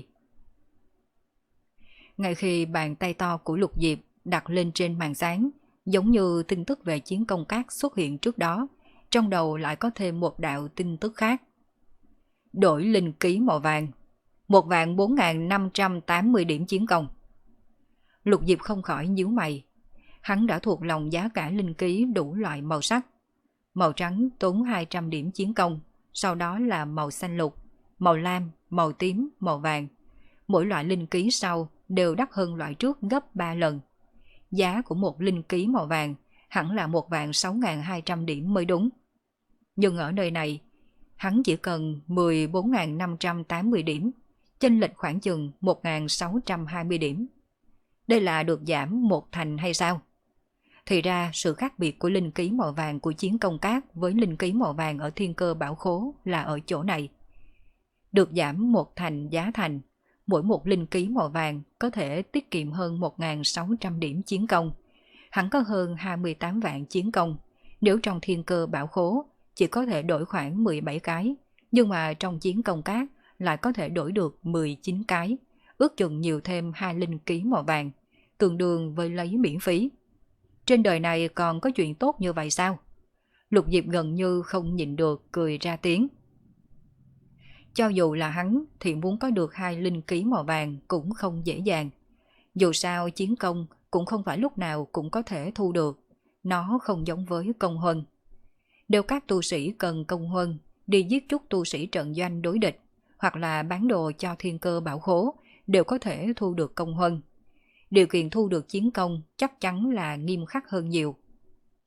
A: Ngay khi bàn tay to của Lục Diệp đặt lên trên màn sáng, giống như tin tức về chiến công cát xuất hiện trước đó, trong đầu lại có thêm một đạo tin tức khác. Đổi linh ký màu vàng, một vạn bốn nghìn năm trăm tám mươi điểm chiến công. Lục Diệp không khỏi nhíu mày. Hắn đã thuộc lòng giá cả linh ký đủ loại màu sắc. Màu trắng tốn hai trăm điểm chiến công, sau đó là màu xanh lục, màu lam, màu tím, màu vàng. Mỗi loại linh ký sau đều đắt hơn loại trước gấp ba lần. Giá của một linh ký màu vàng hẳn là một vạn sáu nghìn hai trăm điểm mới đúng. Nhưng ở nơi này, hắn chỉ cần mười bốn nghìn năm trăm tám mươi điểm, chênh lệch khoảng chừng một nghìn sáu trăm hai mươi điểm. Đây là được giảm một thành hay sao? Thì ra sự khác biệt của linh ký màu vàng của chiến công cát với linh ký màu vàng ở thiên cơ bảo khố là ở chỗ này. Được giảm một thành giá thành, mỗi một linh ký màu vàng có thể tiết kiệm hơn một nghìn sáu trăm điểm chiến công. Hắn có hơn hai mươi tám vạn chiến công. Nếu trong thiên cơ bảo khố chỉ có thể đổi khoảng mười bảy cái, nhưng mà trong chiến công cát lại có thể đổi được mười chín cái, ước chừng nhiều thêm hai linh ký màu vàng, tương đương với lấy miễn phí. Trên đời này còn có chuyện tốt như vậy sao? Lục Diệp gần như không nhịn được cười ra tiếng. Cho dù là hắn thì muốn có được hai linh ký màu vàng cũng không dễ dàng. Dù sao chiến công cũng không phải lúc nào cũng có thể thu được. Nó không giống với công huân. Đều các tu sĩ cần công huân đi giết chút tu sĩ trận doanh đối địch, hoặc là bán đồ cho thiên cơ bảo khố đều có thể thu được công huân. Điều kiện thu được chiến công chắc chắn là nghiêm khắc hơn nhiều.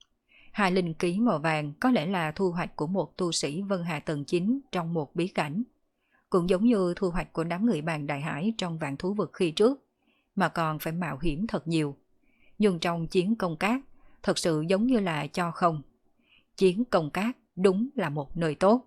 A: Hai linh ký màu vàng có lẽ là thu hoạch của một tu sĩ Vân Hà tầng chín trong một bí cảnh. Cũng giống như thu hoạch của đám người bàn đại hải trong vạn thú vực khi trước, mà còn phải mạo hiểm thật nhiều. Nhưng trong chiến công cát, thật sự giống như là cho không. Chiến công cát đúng là một nơi tốt.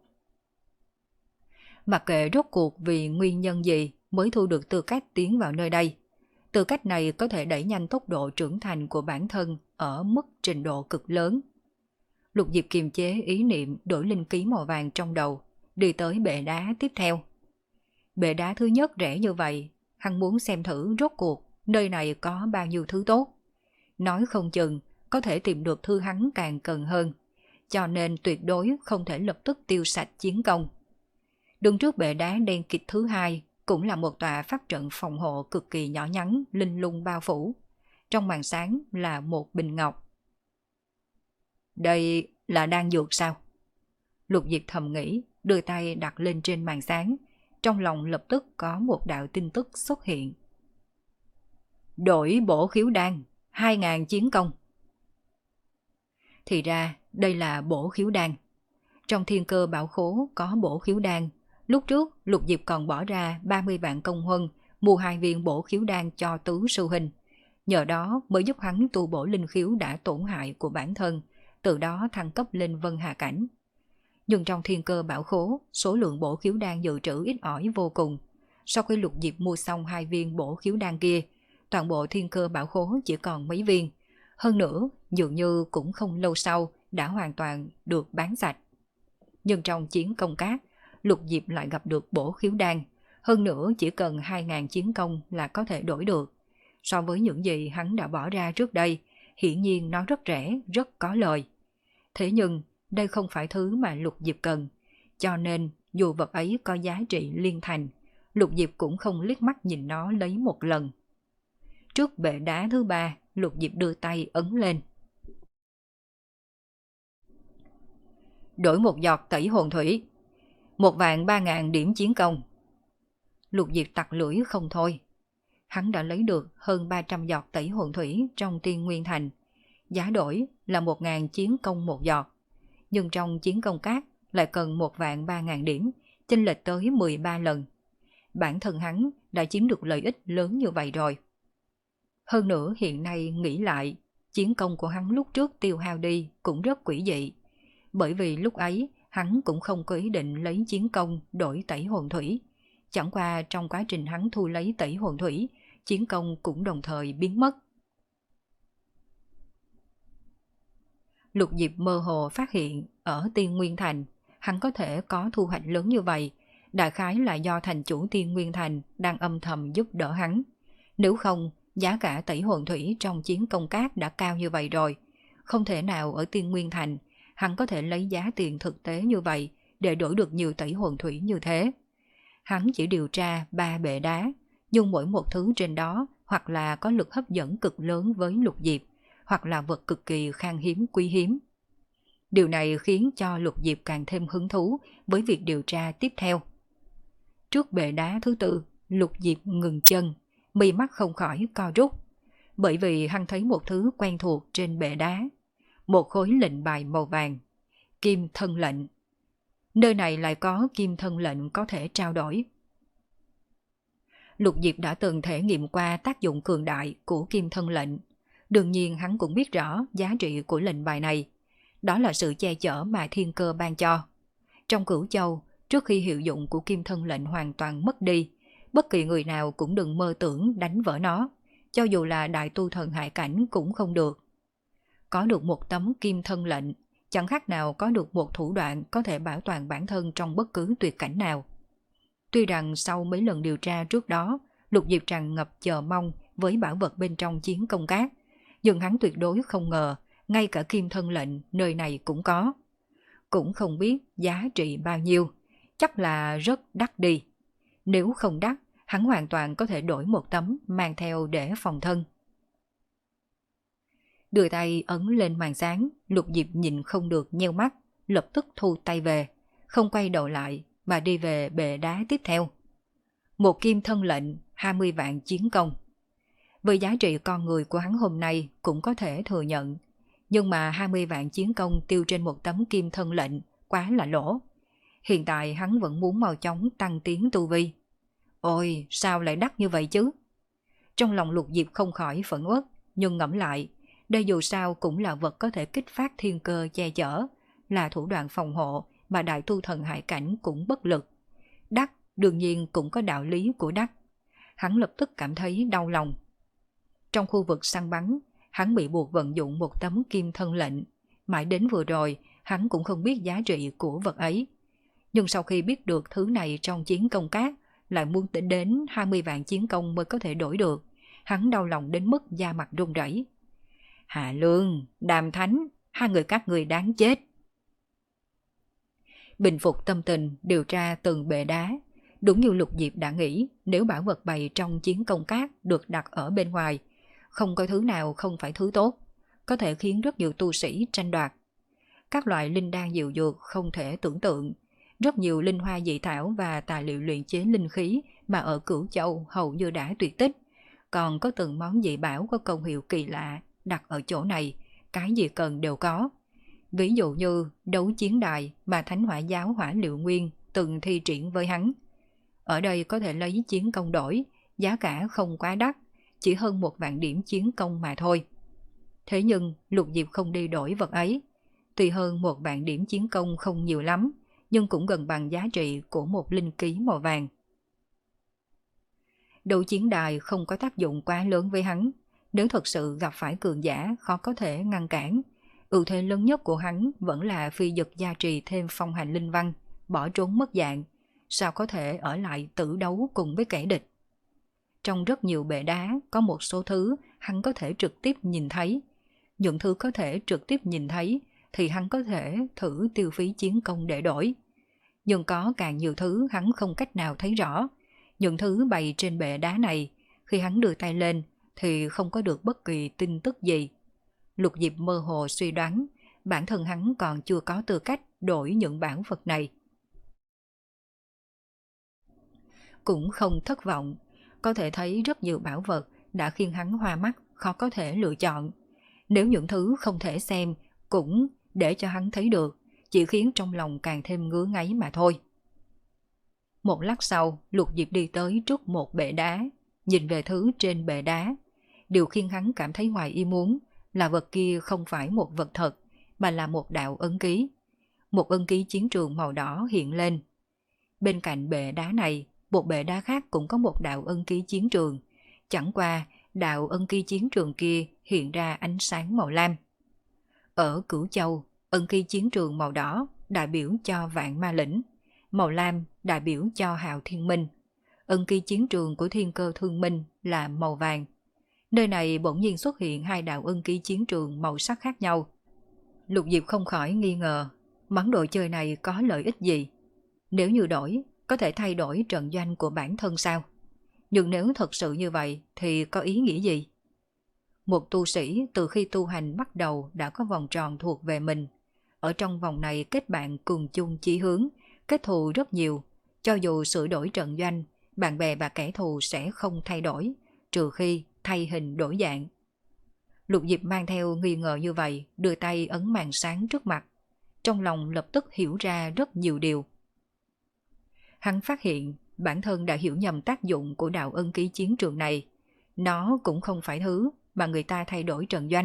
A: Mặc kệ rốt cuộc vì nguyên nhân gì mới thu được tư cách tiến vào nơi đây. Tư cách này có thể đẩy nhanh tốc độ trưởng thành của bản thân ở mức trình độ cực lớn. Lục Diệp kiềm chế ý niệm đổi linh ký màu vàng trong đầu, đi tới bệ đá tiếp theo. Bệ đá thứ nhất rẻ như vậy, hắn muốn xem thử rốt cuộc nơi này có bao nhiêu thứ tốt. Nói không chừng có thể tìm được thứ hắn càng cần hơn, cho nên tuyệt đối không thể lập tức tiêu sạch chiến công. Đứng trước bệ đá đen kịt thứ hai cũng là một tòa pháp trận phòng hộ cực kỳ nhỏ nhắn, linh lung bao phủ. Trong màn sáng là một bình ngọc. Đây là đan dược sao? Lục Diệp thầm nghĩ, đưa tay đặt lên trên màn sáng. Trong lòng lập tức có một đạo tin tức xuất hiện. Đổi bổ khiếu đan, hai ngàn chiến công. Thì ra đây là bổ khiếu đan. Trong thiên cơ bảo khố có bổ khiếu đan. Lúc trước Lục Diệp còn bỏ ra ba mươi vạn công huân mua hai viên bổ khiếu đan cho tứ sư huynh. Nhờ đó mới giúp hắn tu bổ linh khiếu đã tổn hại của bản thân, từ đó thăng cấp lên Vân Hà cảnh. Nhưng trong thiên cơ bảo khố, số lượng bổ khiếu đan dự trữ ít ỏi vô cùng. Sau khi Lục Diệp mua xong hai viên bổ khiếu đan kia, toàn bộ thiên cơ bảo khố chỉ còn mấy viên. Hơn nữa, dường như cũng không lâu sau đã hoàn toàn được bán sạch. Nhưng trong chiến công cát, Lục Diệp lại gặp được bổ khiếu đan. Hơn nữa chỉ cần hai ngàn chiến công là có thể đổi được. So với những gì hắn đã bỏ ra trước đây, hiển nhiên nó rất rẻ, rất có lời. Thế nhưng, đây không phải thứ mà Lục Diệp cần, cho nên dù vật ấy có giá trị liên thành, Lục Diệp cũng không liếc mắt nhìn nó lấy một lần. Trước bệ đá thứ ba, Lục Diệp đưa tay ấn lên. Đổi một giọt tẩy hồn thủy, một vạn ba ngàn điểm chiến công. Lục Diệp tặc lưỡi không thôi. Hắn đã lấy được hơn ba trăm giọt tẩy hồn thủy trong Tiên Nguyên Thành. Giá đổi là một ngàn chiến công một giọt. Nhưng trong chiến công cát lại cần một vạn ba ngàn điểm, chênh lệch tới mười ba lần. Bản thân hắn đã chiếm được lợi ích lớn như vậy rồi. Hơn nữa hiện nay nghĩ lại, chiến công của hắn lúc trước tiêu hao đi cũng rất quỷ dị. Bởi vì lúc ấy hắn cũng không có ý định lấy chiến công đổi tẩy hồn thủy. Chẳng qua trong quá trình hắn thu lấy tẩy hồn thủy, chiến công cũng đồng thời biến mất. Lục Diệp mơ hồ phát hiện ở Tiên Nguyên Thành, hắn có thể có thu hoạch lớn như vậy, đại khái là do thành chủ Tiên Nguyên Thành đang âm thầm giúp đỡ hắn. Nếu không, giá cả tẩy hồn thủy trong chiến công cát đã cao như vậy rồi. Không thể nào ở Tiên Nguyên Thành, hắn có thể lấy giá tiền thực tế như vậy để đổi được nhiều tẩy hồn thủy như thế. Hắn chỉ điều tra ba bệ đá, nhưng mỗi một thứ trên đó hoặc là có lực hấp dẫn cực lớn với Lục Diệp, hoặc là vật cực kỳ khan hiếm quý hiếm. Điều này khiến cho Lục Diệp càng thêm hứng thú với việc điều tra tiếp theo. Trước bệ đá thứ tư, Lục Diệp ngừng chân, mi mắt không khỏi co rút, bởi vì hắn thấy một thứ quen thuộc trên bệ đá. Một khối lệnh bài màu vàng, kim thân lệnh. Nơi này lại có kim thân lệnh có thể trao đổi. Lục Diệp đã từng thể nghiệm qua tác dụng cường đại của kim thân lệnh. Đương nhiên hắn cũng biết rõ giá trị của lệnh bài này. Đó là sự che chở mà thiên cơ ban cho. Trong Cửu Châu, trước khi hiệu dụng của kim thân lệnh hoàn toàn mất đi, bất kỳ người nào cũng đừng mơ tưởng đánh vỡ nó, cho dù là đại tu thần hải cảnh cũng không được. Có được một tấm kim thân lệnh, chẳng khác nào có được một thủ đoạn có thể bảo toàn bản thân trong bất cứ tuyệt cảnh nào. Tuy rằng sau mấy lần điều tra trước đó, Lục Diệp tràn ngập chờ mong với bảo vật bên trong chiến công cát, nhưng hắn tuyệt đối không ngờ, ngay cả kim thân lệnh nơi này cũng có. Cũng không biết giá trị bao nhiêu, chắc là rất đắt đi. Nếu không đắt, hắn hoàn toàn có thể đổi một tấm mang theo để phòng thân. Đưa tay ấn lên màn sáng, Lục Diệp nhìn không được nheo mắt, lập tức thu tay về, không quay đầu lại mà đi về bệ đá tiếp theo. Một kim thân lệnh, hai mươi vạn chiến công. Với giá trị con người của hắn hôm nay cũng có thể thừa nhận, Nhưng mà hai mươi vạn chiến công tiêu trên một tấm kim thân lệnh, quá là lỗ. Hiện tại hắn vẫn muốn mau chóng tăng tiến tu vi. Ôi, sao lại đắt như vậy chứ? Trong lòng Lục Diệp không khỏi phẫn uất, nhưng ngẫm lại, đây dù sao cũng là vật có thể kích phát thiên cơ che chở, là thủ đoạn phòng hộ mà đại tu thần hải cảnh cũng bất lực. Đắt, đương nhiên cũng có đạo lý của đắt. Hắn lập tức cảm thấy đau lòng. Trong khu vực săn bắn, hắn bị buộc vận dụng một tấm kim thân lệnh. Mãi đến vừa rồi, hắn cũng không biết giá trị của vật ấy. Nhưng sau khi biết được thứ này trong chiến công cát, lại muốn tính đến hai mươi vạn chiến công mới có thể đổi được. Hắn đau lòng đến mức da mặt run rẩy. Hạ Lương, Đàm Thánh, hai người các người đáng chết. Bình phục tâm tình, điều tra từng bệ đá. Đúng như Lục Diệp đã nghĩ, nếu bảo vật bày trong chiến công cát được đặt ở bên ngoài, không có thứ nào không phải thứ tốt, có thể khiến rất nhiều tu sĩ tranh đoạt. Các loại linh đan diệu dược không thể tưởng tượng, rất nhiều linh hoa dị thảo và tài liệu luyện chế linh khí mà ở Cửu Châu hầu như đã tuyệt tích, còn có từng món dị bảo có công hiệu kỳ lạ đặt ở chỗ này, cái gì cần đều có. Ví dụ như đấu chiến đài mà Thánh Hỏa Giáo Hỏa Liệu Nguyên từng thi triển với hắn. Ở đây có thể lấy chiến công đổi, giá cả không quá đắt, chỉ hơn một vạn điểm chiến công mà thôi. Thế nhưng Lục Diệp không đi đổi vật ấy. Tuy hơn một vạn điểm chiến công không nhiều lắm, nhưng cũng gần bằng giá trị của một linh ký màu vàng. Đấu chiến đài không có tác dụng quá lớn với hắn. Nếu thật sự gặp phải cường giả khó có thể ngăn cản, ưu thế lớn nhất của hắn vẫn là phi dực gia trì thêm phong hành linh văn, bỏ trốn mất dạng, sao có thể ở lại tử đấu cùng với kẻ địch. Trong rất nhiều bệ đá có một số thứ hắn có thể trực tiếp nhìn thấy. Những thứ có thể trực tiếp nhìn thấy thì hắn có thể thử tiêu phí chiến công để đổi. Nhưng có càng nhiều thứ hắn không cách nào thấy rõ. Những thứ bày trên bệ đá này, khi hắn đưa tay lên thì không có được bất kỳ tin tức gì. Lục Diệp mơ hồ suy đoán bản thân hắn còn chưa có tư cách đổi những bảo vật này. Cũng không thất vọng, có thể thấy rất nhiều bảo vật đã khiến hắn hoa mắt, khó có thể lựa chọn. Nếu những thứ không thể xem cũng để cho hắn thấy được, chỉ khiến trong lòng càng thêm ngứa ngáy mà thôi. Một lát sau, Lục Diệp đi tới trước một bệ đá, nhìn về thứ trên bệ đá. Điều khiến hắn cảm thấy ngoài ý muốn là vật kia không phải một vật thật, mà là một đạo ấn ký. Một ấn ký chiến trường màu đỏ hiện lên. Bên cạnh bệ đá này, một bệ đá khác cũng có một đạo ấn ký chiến trường. Chẳng qua, đạo ấn ký chiến trường kia hiện ra ánh sáng màu lam. Ở Cửu Châu, ấn ký chiến trường màu đỏ đại biểu cho Vạn Ma Lĩnh, màu lam đại biểu cho Hạo Thiên Minh. Ấn ký chiến trường của Thiên Cơ Thương Minh là màu vàng. Nơi này bỗng nhiên xuất hiện hai đạo ấn ký chiến trường màu sắc khác nhau. Lục Diệp không khỏi nghi ngờ, món đồ chơi này có lợi ích gì? Nếu như đổi, có thể thay đổi trận doanh của bản thân sao? Nhưng nếu thật sự như vậy thì có ý nghĩa gì? Một tu sĩ từ khi tu hành bắt đầu đã có vòng tròn thuộc về mình. Ở trong vòng này kết bạn cùng chung chí hướng, kết thù rất nhiều. Cho dù sửa đổi trận doanh, bạn bè và kẻ thù sẽ không thay đổi, trừ khi thay hình đổi dạng. Lục Diệp mang theo nghi ngờ như vậy, đưa tay ấn màn sáng trước mặt. Trong lòng lập tức hiểu ra rất nhiều điều. Hắn phát hiện bản thân đã hiểu nhầm tác dụng của đạo ân ký chiến trường này. Nó cũng không phải thứ mà người ta thay đổi trận doanh.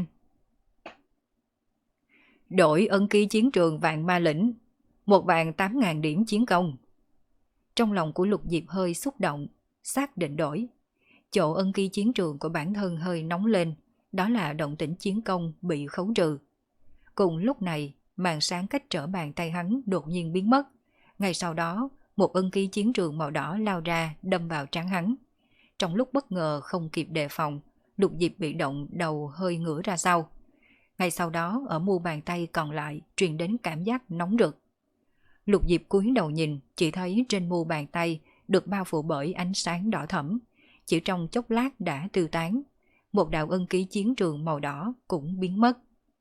A: Đổi ân ký chiến trường Vạn Ma Lĩnh, một vạn tám ngàn điểm chiến công. Trong lòng của Lục Diệp hơi xúc động, xác định đổi. Chỗ ân ký chiến trường của bản thân hơi nóng lên, đó là động tĩnh chiến công bị khấu trừ. Cùng lúc này, màn sáng cách trở bàn tay hắn đột nhiên biến mất. Ngay sau đó, một ân ký chiến trường màu đỏ lao ra đâm vào trán hắn. Trong lúc bất ngờ không kịp đề phòng, Lục Diệp bị động đầu hơi ngửa ra sau. Ngay sau đó ở mu bàn tay còn lại truyền đến cảm giác nóng rực. Lục Diệp cúi đầu nhìn, chỉ thấy trên mu bàn tay được bao phủ bởi ánh sáng đỏ thẫm. Chỉ trong chốc lát đã tiêu tán. Một đạo ân ký chiến trường màu đỏ cũng biến mất.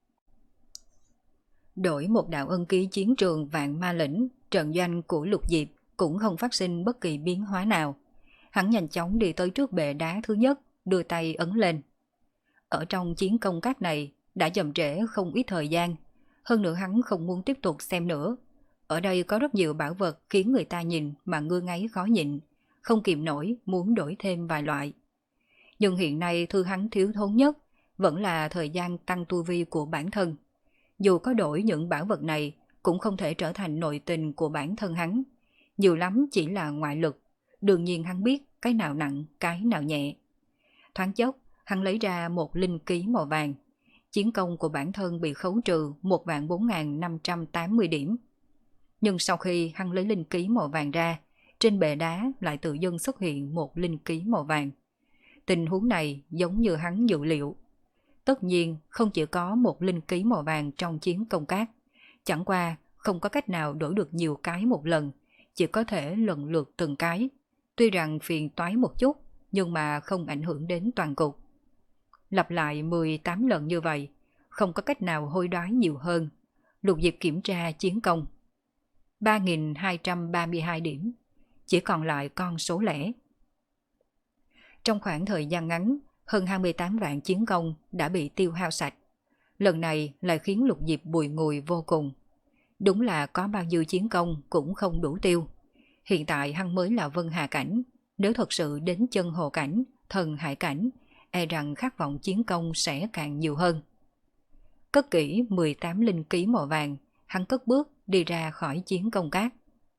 A: Đổi một đạo ân ký chiến trường Vạn Ma Lĩnh, trận doanh của Lục Diệp cũng không phát sinh bất kỳ biến hóa nào. Hắn nhanh chóng đi tới trước bệ đá thứ nhất, đưa tay ấn lên. Ở trong chiến công cát này, đã chậm trễ không ít thời gian. Hơn nữa hắn không muốn tiếp tục xem nữa. Ở đây có rất nhiều bảo vật khiến người ta nhìn mà ngưa ngáy khó nhịn, không kìm nổi muốn đổi thêm vài loại. Nhưng hiện nay thứ hắn thiếu thốn nhất vẫn là thời gian tăng tu vi của bản thân. Dù có đổi những bảo vật này cũng không thể trở thành nội tình của bản thân hắn. Nhiều lắm chỉ là ngoại lực. Đương nhiên hắn biết cái nào nặng, cái nào nhẹ. Thoáng chốc, hắn lấy ra một linh ký màu vàng. Chiến công của bản thân bị khấu trừ một vạn bốn nghìn năm trăm tám mươi điểm. Nhưng sau khi hắn lấy linh ký màu vàng ra, trên bệ đá lại tự dưng xuất hiện một linh ký màu vàng. Tình huống này giống như hắn dự liệu. Tất nhiên không chỉ có một linh ký màu vàng trong chiến công cát. Chẳng qua không có cách nào đổi được nhiều cái một lần, chỉ có thể lần lượt từng cái. Tuy rằng phiền toái một chút, nhưng mà không ảnh hưởng đến toàn cục. Lặp lại mười tám lần như vậy, không có cách nào hối đoái nhiều hơn. Lục Diệp kiểm tra chiến công. ba nghìn hai trăm ba mươi hai điểm, chỉ còn lại con số lẻ. Trong khoảng thời gian ngắn, hơn hai mươi tám vạn chiến công đã bị tiêu hao sạch. Lần này lại khiến Lục Diệp bùi ngùi vô cùng. Đúng là có bao nhiêu chiến công cũng không đủ tiêu. Hiện tại hắn mới là Vân Hà Cảnh, nếu thật sự đến chân Hồ Cảnh, Thần Hải Cảnh, e rằng khát vọng chiến công sẽ càng nhiều hơn. Cất kỹ mười tám linh ký màu vàng, hắn cất bước đi ra khỏi chiến công cát.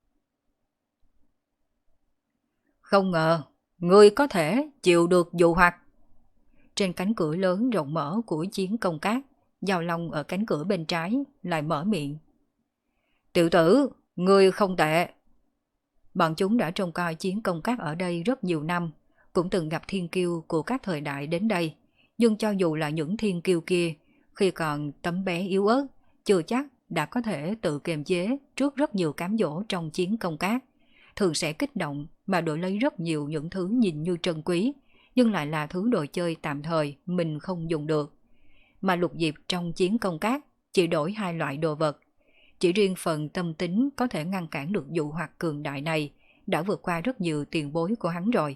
A: Không ngờ, ngươi có thể chịu được dụ hoặc. Trên cánh cửa lớn rộng mở của chiến công cát, Giao Long ở cánh cửa bên trái lại mở miệng. Tiểu tử, ngươi không tệ. Bọn chúng đã trông coi chiến công cát ở đây rất nhiều năm, cũng từng gặp thiên kiêu của các thời đại đến đây. Nhưng cho dù là những thiên kiêu kia, khi còn tấm bé yếu ớt, chưa chắc đã có thể tự kiềm chế trước rất nhiều cám dỗ trong chiến công cát. Thường sẽ kích động mà đổi lấy rất nhiều những thứ nhìn như trân quý, nhưng lại là thứ đồ chơi tạm thời mình không dùng được. Mà Lục Diệp trong chiến công cát chỉ đổi hai loại đồ vật. Chỉ riêng phần tâm tính có thể ngăn cản được dụ hoặc cường đại này đã vượt qua rất nhiều tiền bối của hắn rồi.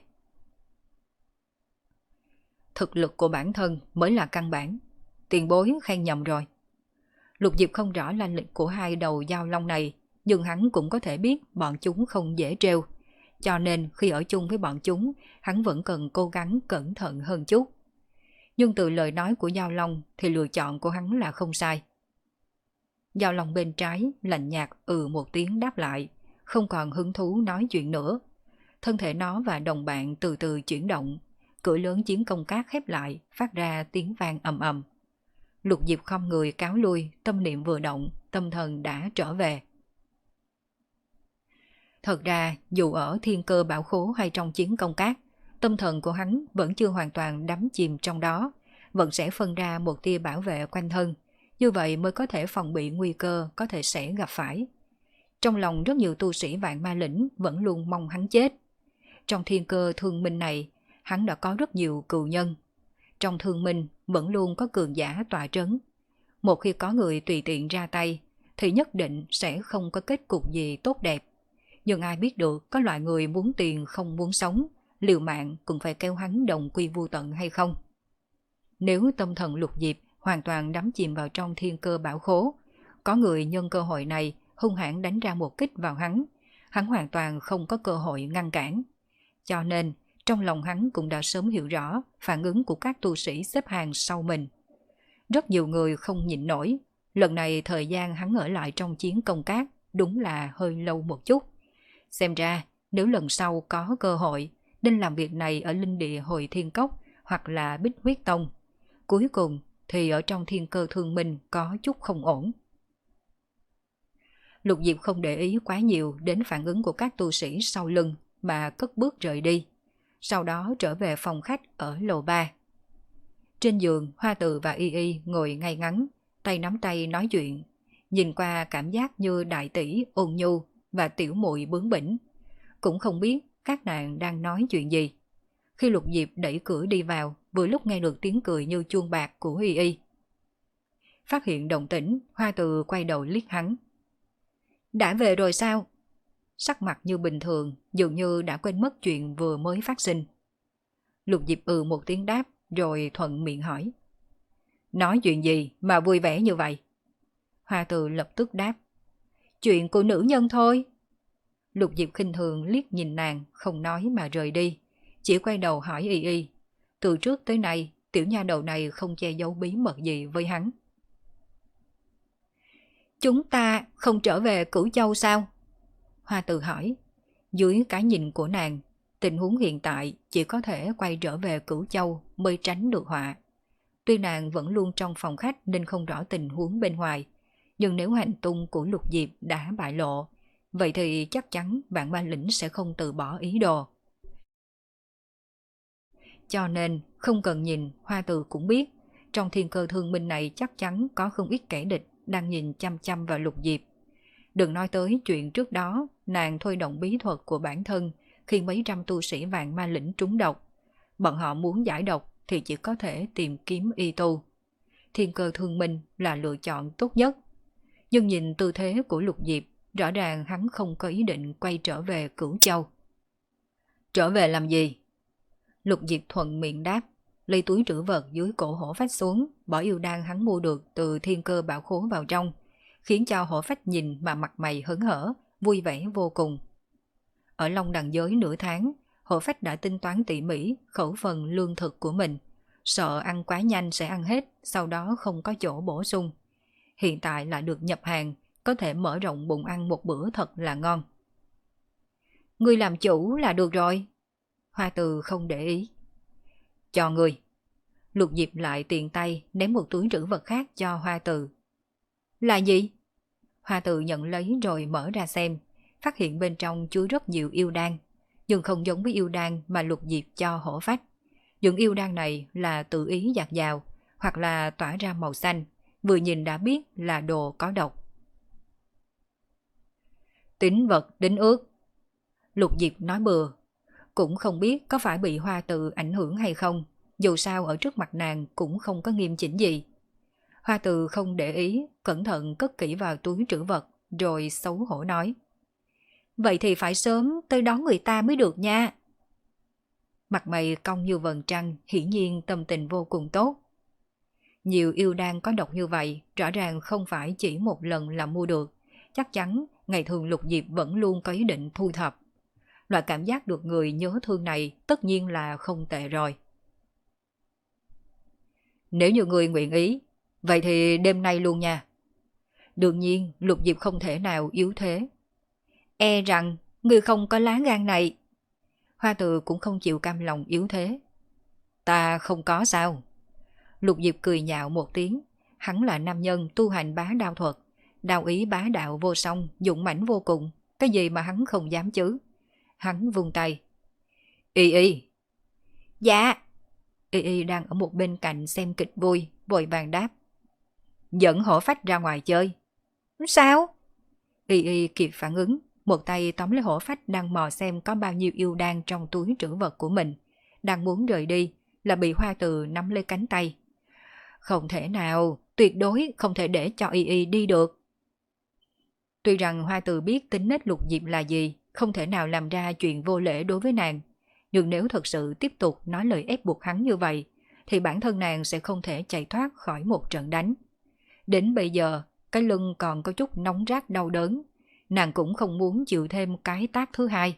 A: Thực lực của bản thân mới là căn bản. Tiền bối khen nhầm rồi. Lục Diệp không rõ lai lịch của hai đầu Giao Long này, nhưng hắn cũng có thể biết bọn chúng không dễ trêu. Cho nên khi ở chung với bọn chúng, hắn vẫn cần cố gắng cẩn thận hơn chút. Nhưng từ lời nói của Giao Long thì lựa chọn của hắn là không sai. Giao Long bên trái lạnh nhạt ừ một tiếng đáp lại, không còn hứng thú nói chuyện nữa. Thân thể nó và đồng bạn từ từ chuyển động, cửa lớn chiến công cát khép lại, phát ra tiếng vang ầm ầm. Lục Diệp không người cáo lui, tâm niệm vừa động, tâm thần đã trở về. Thật ra, dù ở thiên cơ bảo khố hay trong chiến công cát, tâm thần của hắn vẫn chưa hoàn toàn đắm chìm trong đó, vẫn sẽ phân ra một tia bảo vệ quanh thân, như vậy mới có thể phòng bị nguy cơ có thể sẽ gặp phải. Trong lòng rất nhiều tu sĩ Vạn Ma Lĩnh vẫn luôn mong hắn chết. Trong thiên cơ thương minh này, hắn đã có rất nhiều cừu nhân. Trong thương minh vẫn luôn có cường giả tọa trấn. Một khi có người tùy tiện ra tay, thì nhất định sẽ không có kết cục gì tốt đẹp. Nhưng ai biết được có loại người muốn tiền không muốn sống, liều mạng cũng phải kéo hắn đồng quy vu tận hay không. Nếu tâm thần Lục Diệp hoàn toàn đắm chìm vào trong thiên cơ bảo khố, có người nhân cơ hội này hung hãn đánh ra một kích vào hắn, hắn hoàn toàn không có cơ hội ngăn cản. Cho nên, trong lòng hắn cũng đã sớm hiểu rõ phản ứng của các tu sĩ xếp hàng sau mình. Rất nhiều người không nhịn nổi, lần này thời gian hắn ở lại trong chiến công cát đúng là hơi lâu một chút. Xem ra, nếu lần sau có cơ hội, nên làm việc này ở linh địa Hồi Thiên Cốc hoặc là Bích Huyết Tông. Cuối cùng thì ở trong thiên cơ thương minh có chút không ổn. Lục Diệp không để ý quá nhiều đến phản ứng của các tu sĩ sau lưng mà cất bước rời đi. Sau đó trở về phòng khách ở lầu ba. Trên giường, Hoa Từ và Y Y ngồi ngay ngắn, tay nắm tay nói chuyện. Nhìn qua cảm giác như đại tỷ ôn nhu và tiểu muội bướng bỉnh. Cũng không biết các nàng đang nói chuyện gì. Khi Lục Diệp đẩy cửa đi vào, vừa lúc nghe được tiếng cười như chuông bạc của Y Y. Phát hiện động tĩnh, Hoa Từ quay đầu liếc hắn. Đã về rồi sao? Sắc mặt như bình thường, dường như đã quên mất chuyện vừa mới phát sinh. Lục Diệp ừ một tiếng đáp, rồi thuận miệng hỏi. Nói chuyện gì mà vui vẻ như vậy? Hoa Từ lập tức đáp. Chuyện của nữ nhân thôi. Lục Diệp khinh thường liếc nhìn nàng, không nói mà rời đi. Chỉ quay đầu hỏi Y Y. Từ trước tới nay, tiểu nha đầu này không che giấu bí mật gì với hắn. Chúng ta không trở về Cửu Châu sao? Hoa Từ hỏi. Dưới cái nhìn của nàng, tình huống hiện tại chỉ có thể quay trở về Cửu Châu mới tránh được họa. Tuy nàng vẫn luôn trong phòng khách nên không rõ tình huống bên ngoài, nhưng nếu hành tung của Lục Diệp đã bại lộ, vậy thì chắc chắn Vạn Ma Lĩnh sẽ không từ bỏ ý đồ. Cho nên không cần nhìn, Hoa Từ cũng biết, trong thiên cơ thương minh này chắc chắn có không ít kẻ địch đang nhìn chăm chăm vào Lục Diệp. Đừng nói tới chuyện trước đó, nàng thôi động bí thuật của bản thân khi mấy trăm tu sĩ Vạn Ma Lĩnh trúng độc. Bọn họ muốn giải độc thì chỉ có thể tìm kiếm y tu. Thiên cơ thương minh là lựa chọn tốt nhất. Nhưng nhìn tư thế của Lục Diệp, rõ ràng hắn không có ý định quay trở về Cửu Châu. Trở về làm gì? Lục Diệp thuận miệng đáp, lấy túi trữ vật dưới cổ hổ phách xuống, bỏ yêu đan hắn mua được từ thiên cơ bảo khố vào trong, khiến cho hổ phách nhìn mà mặt mày hớn hở, vui vẻ vô cùng. Ở Long Đằng giới nửa tháng, hổ phách đã tính toán tỉ mỉ khẩu phần lương thực của mình, sợ ăn quá nhanh sẽ ăn hết, sau đó không có chỗ bổ sung. Hiện tại lại được nhập hàng, có thể mở rộng bụng ăn một bữa thật là ngon. Ngươi làm chủ là được rồi. Hoa Từ không để ý. Cho ngươi. Lục Diệp lại tiện tay ném một túi trữ vật khác cho Hoa Từ. Là gì? Hoa Từ nhận lấy rồi mở ra xem, phát hiện bên trong chứa rất nhiều yêu đan, nhưng không giống với yêu đan mà Lục Diệp cho hổ phách. Những yêu đan này là tự ý dạt dào, hoặc là tỏa ra màu xanh, vừa nhìn đã biết là đồ có độc. Tín vật đính ước. Lục Diệp nói bừa, cũng không biết có phải bị Hoa Từ ảnh hưởng hay không, dù sao ở trước mặt nàng cũng không có nghiêm chỉnh gì. Hoa Từ không để ý, cẩn thận cất kỹ vào túi trữ vật, rồi xấu hổ nói. Vậy thì phải sớm tới đón người ta mới được nha. Mặt mày cong như vầng trăng, hiển nhiên tâm tình vô cùng tốt. Nhiều yêu đan có độc như vậy, rõ ràng không phải chỉ một lần là mua được, chắc chắn ngày thường Lục Diệp vẫn luôn có ý định thu thập. Loại cảm giác được người nhớ thương này tất nhiên là không tệ rồi. Nếu như người nguyện ý, vậy thì đêm nay luôn nha. Đương nhiên Lục Diệp không thể nào yếu thế. E rằng người không có lá gan này. Hoa Từ cũng không chịu cam lòng yếu thế. Ta không có sao? Lục Diệp cười nhạo một tiếng. Hắn là nam nhân tu hành bá đao thuật, đao ý bá đạo vô song, dũng mãnh vô cùng. Cái gì mà hắn không dám chứ? Hắn vung tay. Y Y. Dạ. Y Y đang ở một bên cạnh xem kịch vui, vội vàng đáp. Dẫn hổ phách ra ngoài chơi. Sao? Y Y kịp phản ứng, một tay tóm lấy hổ phách đang mò xem có bao nhiêu yêu đan trong túi trữ vật của mình. Đang muốn rời đi, là bị Hoa Từ nắm lấy cánh tay. Không thể nào, tuyệt đối không thể để cho Y Y đi được. Tuy rằng Hoa Từ biết tính nết Lục Diệp là gì, không thể nào làm ra chuyện vô lễ đối với nàng, nhưng nếu thật sự tiếp tục nói lời ép buộc hắn như vậy, thì bản thân nàng sẽ không thể chạy thoát khỏi một trận đánh. Đến bây giờ, cái lưng còn có chút nóng rát đau đớn, nàng cũng không muốn chịu thêm cái tác thứ hai.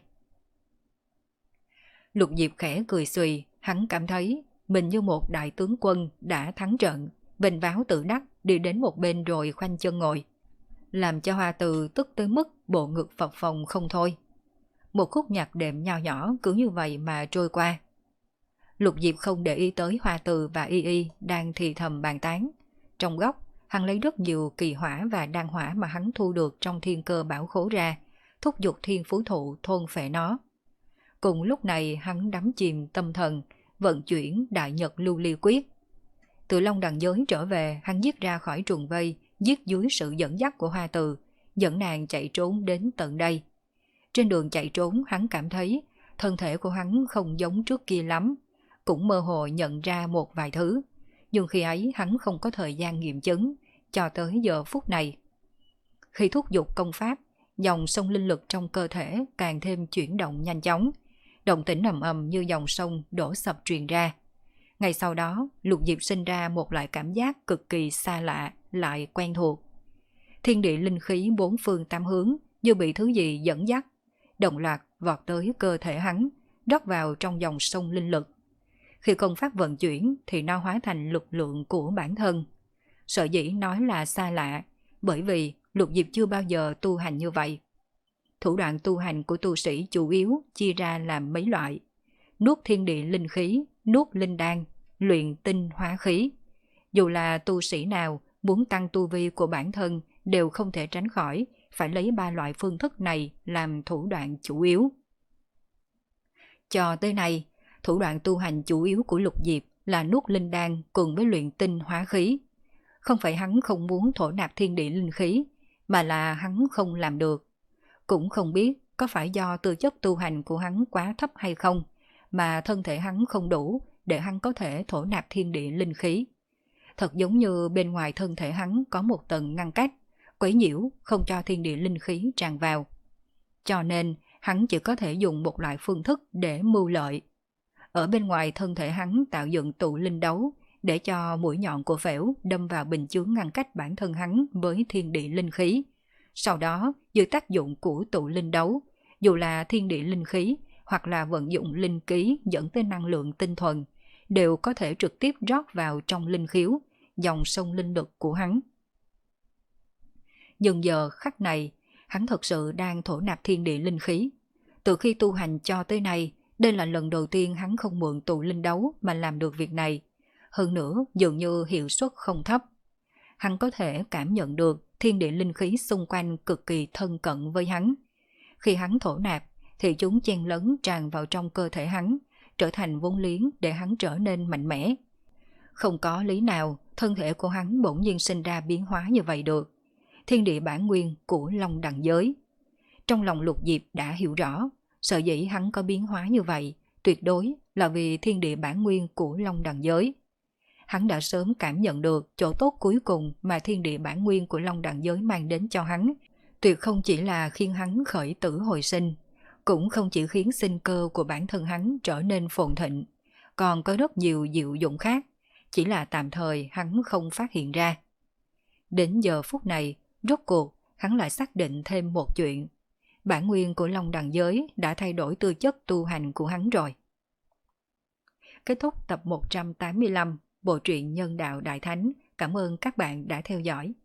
A: Lục Diệp khẽ cười xùy, hắn cảm thấy mình như một đại tướng quân đã thắng trận, vênh váo tự đắc đi đến một bên rồi khoanh chân ngồi, làm cho Hoa Từ tức tới mức bộ ngực phập phồng không thôi. Một khúc nhạc đệm nho nhỏ cứ như vậy mà trôi qua. Lục Diệp không để ý tới Hoa Từ và Y Y đang thì thầm bàn tán. Trong góc, hắn lấy rất nhiều kỳ hỏa và đan hỏa mà hắn thu được trong thiên cơ bảo khố ra, thúc giục thiên phú thụ thôn phệ nó. Cùng lúc này hắn đắm chìm tâm thần, vận chuyển đại nhật lưu ly quyết. Từ Long Đằng giới trở về, hắn giết ra khỏi trùng vây, giết dưới sự dẫn dắt của Hoa Từ, dẫn nàng chạy trốn đến tận đây. Trên đường chạy trốn, hắn cảm thấy thân thể của hắn không giống trước kia lắm, cũng mơ hồ nhận ra một vài thứ, nhưng khi ấy hắn không có thời gian nghiệm chứng, cho tới giờ phút này. Khi thúc giục công pháp, dòng sông linh lực trong cơ thể càng thêm chuyển động nhanh chóng, động tĩnh ầm ầm như dòng sông đổ sập truyền ra. Ngay sau đó, Lục Diệp sinh ra một loại cảm giác cực kỳ xa lạ, lại quen thuộc. Thiên địa linh khí bốn phương tám hướng như bị thứ gì dẫn dắt, đồng loạt vọt tới cơ thể hắn, rót vào trong dòng sông linh lực. Khi công pháp vận chuyển thì nó hóa thành lực lượng của bản thân. Sở dĩ nói là xa lạ, bởi vì Lục Diệp chưa bao giờ tu hành như vậy. Thủ đoạn tu hành của tu sĩ chủ yếu chia ra làm mấy loại: nuốt thiên địa linh khí, nuốt linh đan, luyện tinh hóa khí. Dù là tu sĩ nào muốn tăng tu vi của bản thân đều không thể tránh khỏi phải lấy ba loại phương thức này làm thủ đoạn chủ yếu. Cho tới nay, thủ đoạn tu hành chủ yếu của Lục Diệp là nuốt linh đan cùng với luyện tinh hóa khí. Không phải hắn không muốn thổ nạp thiên địa linh khí, mà là hắn không làm được. Cũng không biết có phải do tư chất tu hành của hắn quá thấp hay không, mà thân thể hắn không đủ để hắn có thể thổ nạp thiên địa linh khí. Thật giống như bên ngoài thân thể hắn có một tầng ngăn cách, quấy nhiễu không cho thiên địa linh khí tràn vào. Cho nên hắn chỉ có thể dùng một loại phương thức để mưu lợi. Ở bên ngoài thân thể hắn tạo dựng tụ linh đấu, để cho mũi nhọn của phễu đâm vào bình chướng ngăn cách bản thân hắn với thiên địa linh khí. Sau đó, dưới tác dụng của tụ linh đấu, dù là thiên địa linh khí hoặc là vận dụng linh ký dẫn tới năng lượng tinh thuần, đều có thể trực tiếp rót vào trong linh khiếu, dòng sông linh lực của hắn. Nhưng giờ khắc này, hắn thật sự đang thổ nạp thiên địa linh khí. Từ khi tu hành cho tới nay, đây là lần đầu tiên hắn không mượn tụ linh đấu mà làm được việc này. Hơn nữa, dường như hiệu suất không thấp. Hắn có thể cảm nhận được thiên địa linh khí xung quanh cực kỳ thân cận với hắn. Khi hắn thổ nạp, thì chúng chen lấn tràn vào trong cơ thể hắn, trở thành vốn liếng để hắn trở nên mạnh mẽ. Không có lý nào thân thể của hắn bỗng nhiên sinh ra biến hóa như vậy được. Thiên địa bản nguyên của Long Đằng giới. Trong lòng Lục Diệp đã hiểu rõ, sở dĩ hắn có biến hóa như vậy, tuyệt đối là vì thiên địa bản nguyên của Long Đằng giới. Hắn đã sớm cảm nhận được chỗ tốt cuối cùng mà thiên địa bản nguyên của Long Đằng giới mang đến cho hắn. Tuyệt không chỉ là khiến hắn khởi tử hồi sinh, cũng không chỉ khiến sinh cơ của bản thân hắn trở nên phồn thịnh, còn có rất nhiều diệu dụng khác, chỉ là tạm thời hắn không phát hiện ra. Đến giờ phút này, rốt cuộc, hắn lại xác định thêm một chuyện. Bản nguyên của Long Đằng giới đã thay đổi tư chất tu hành của hắn rồi. Kết thúc tập một trăm tám mươi lăm, bộ truyện Nhân Đạo Đại Thánh. Cảm ơn các bạn đã theo dõi.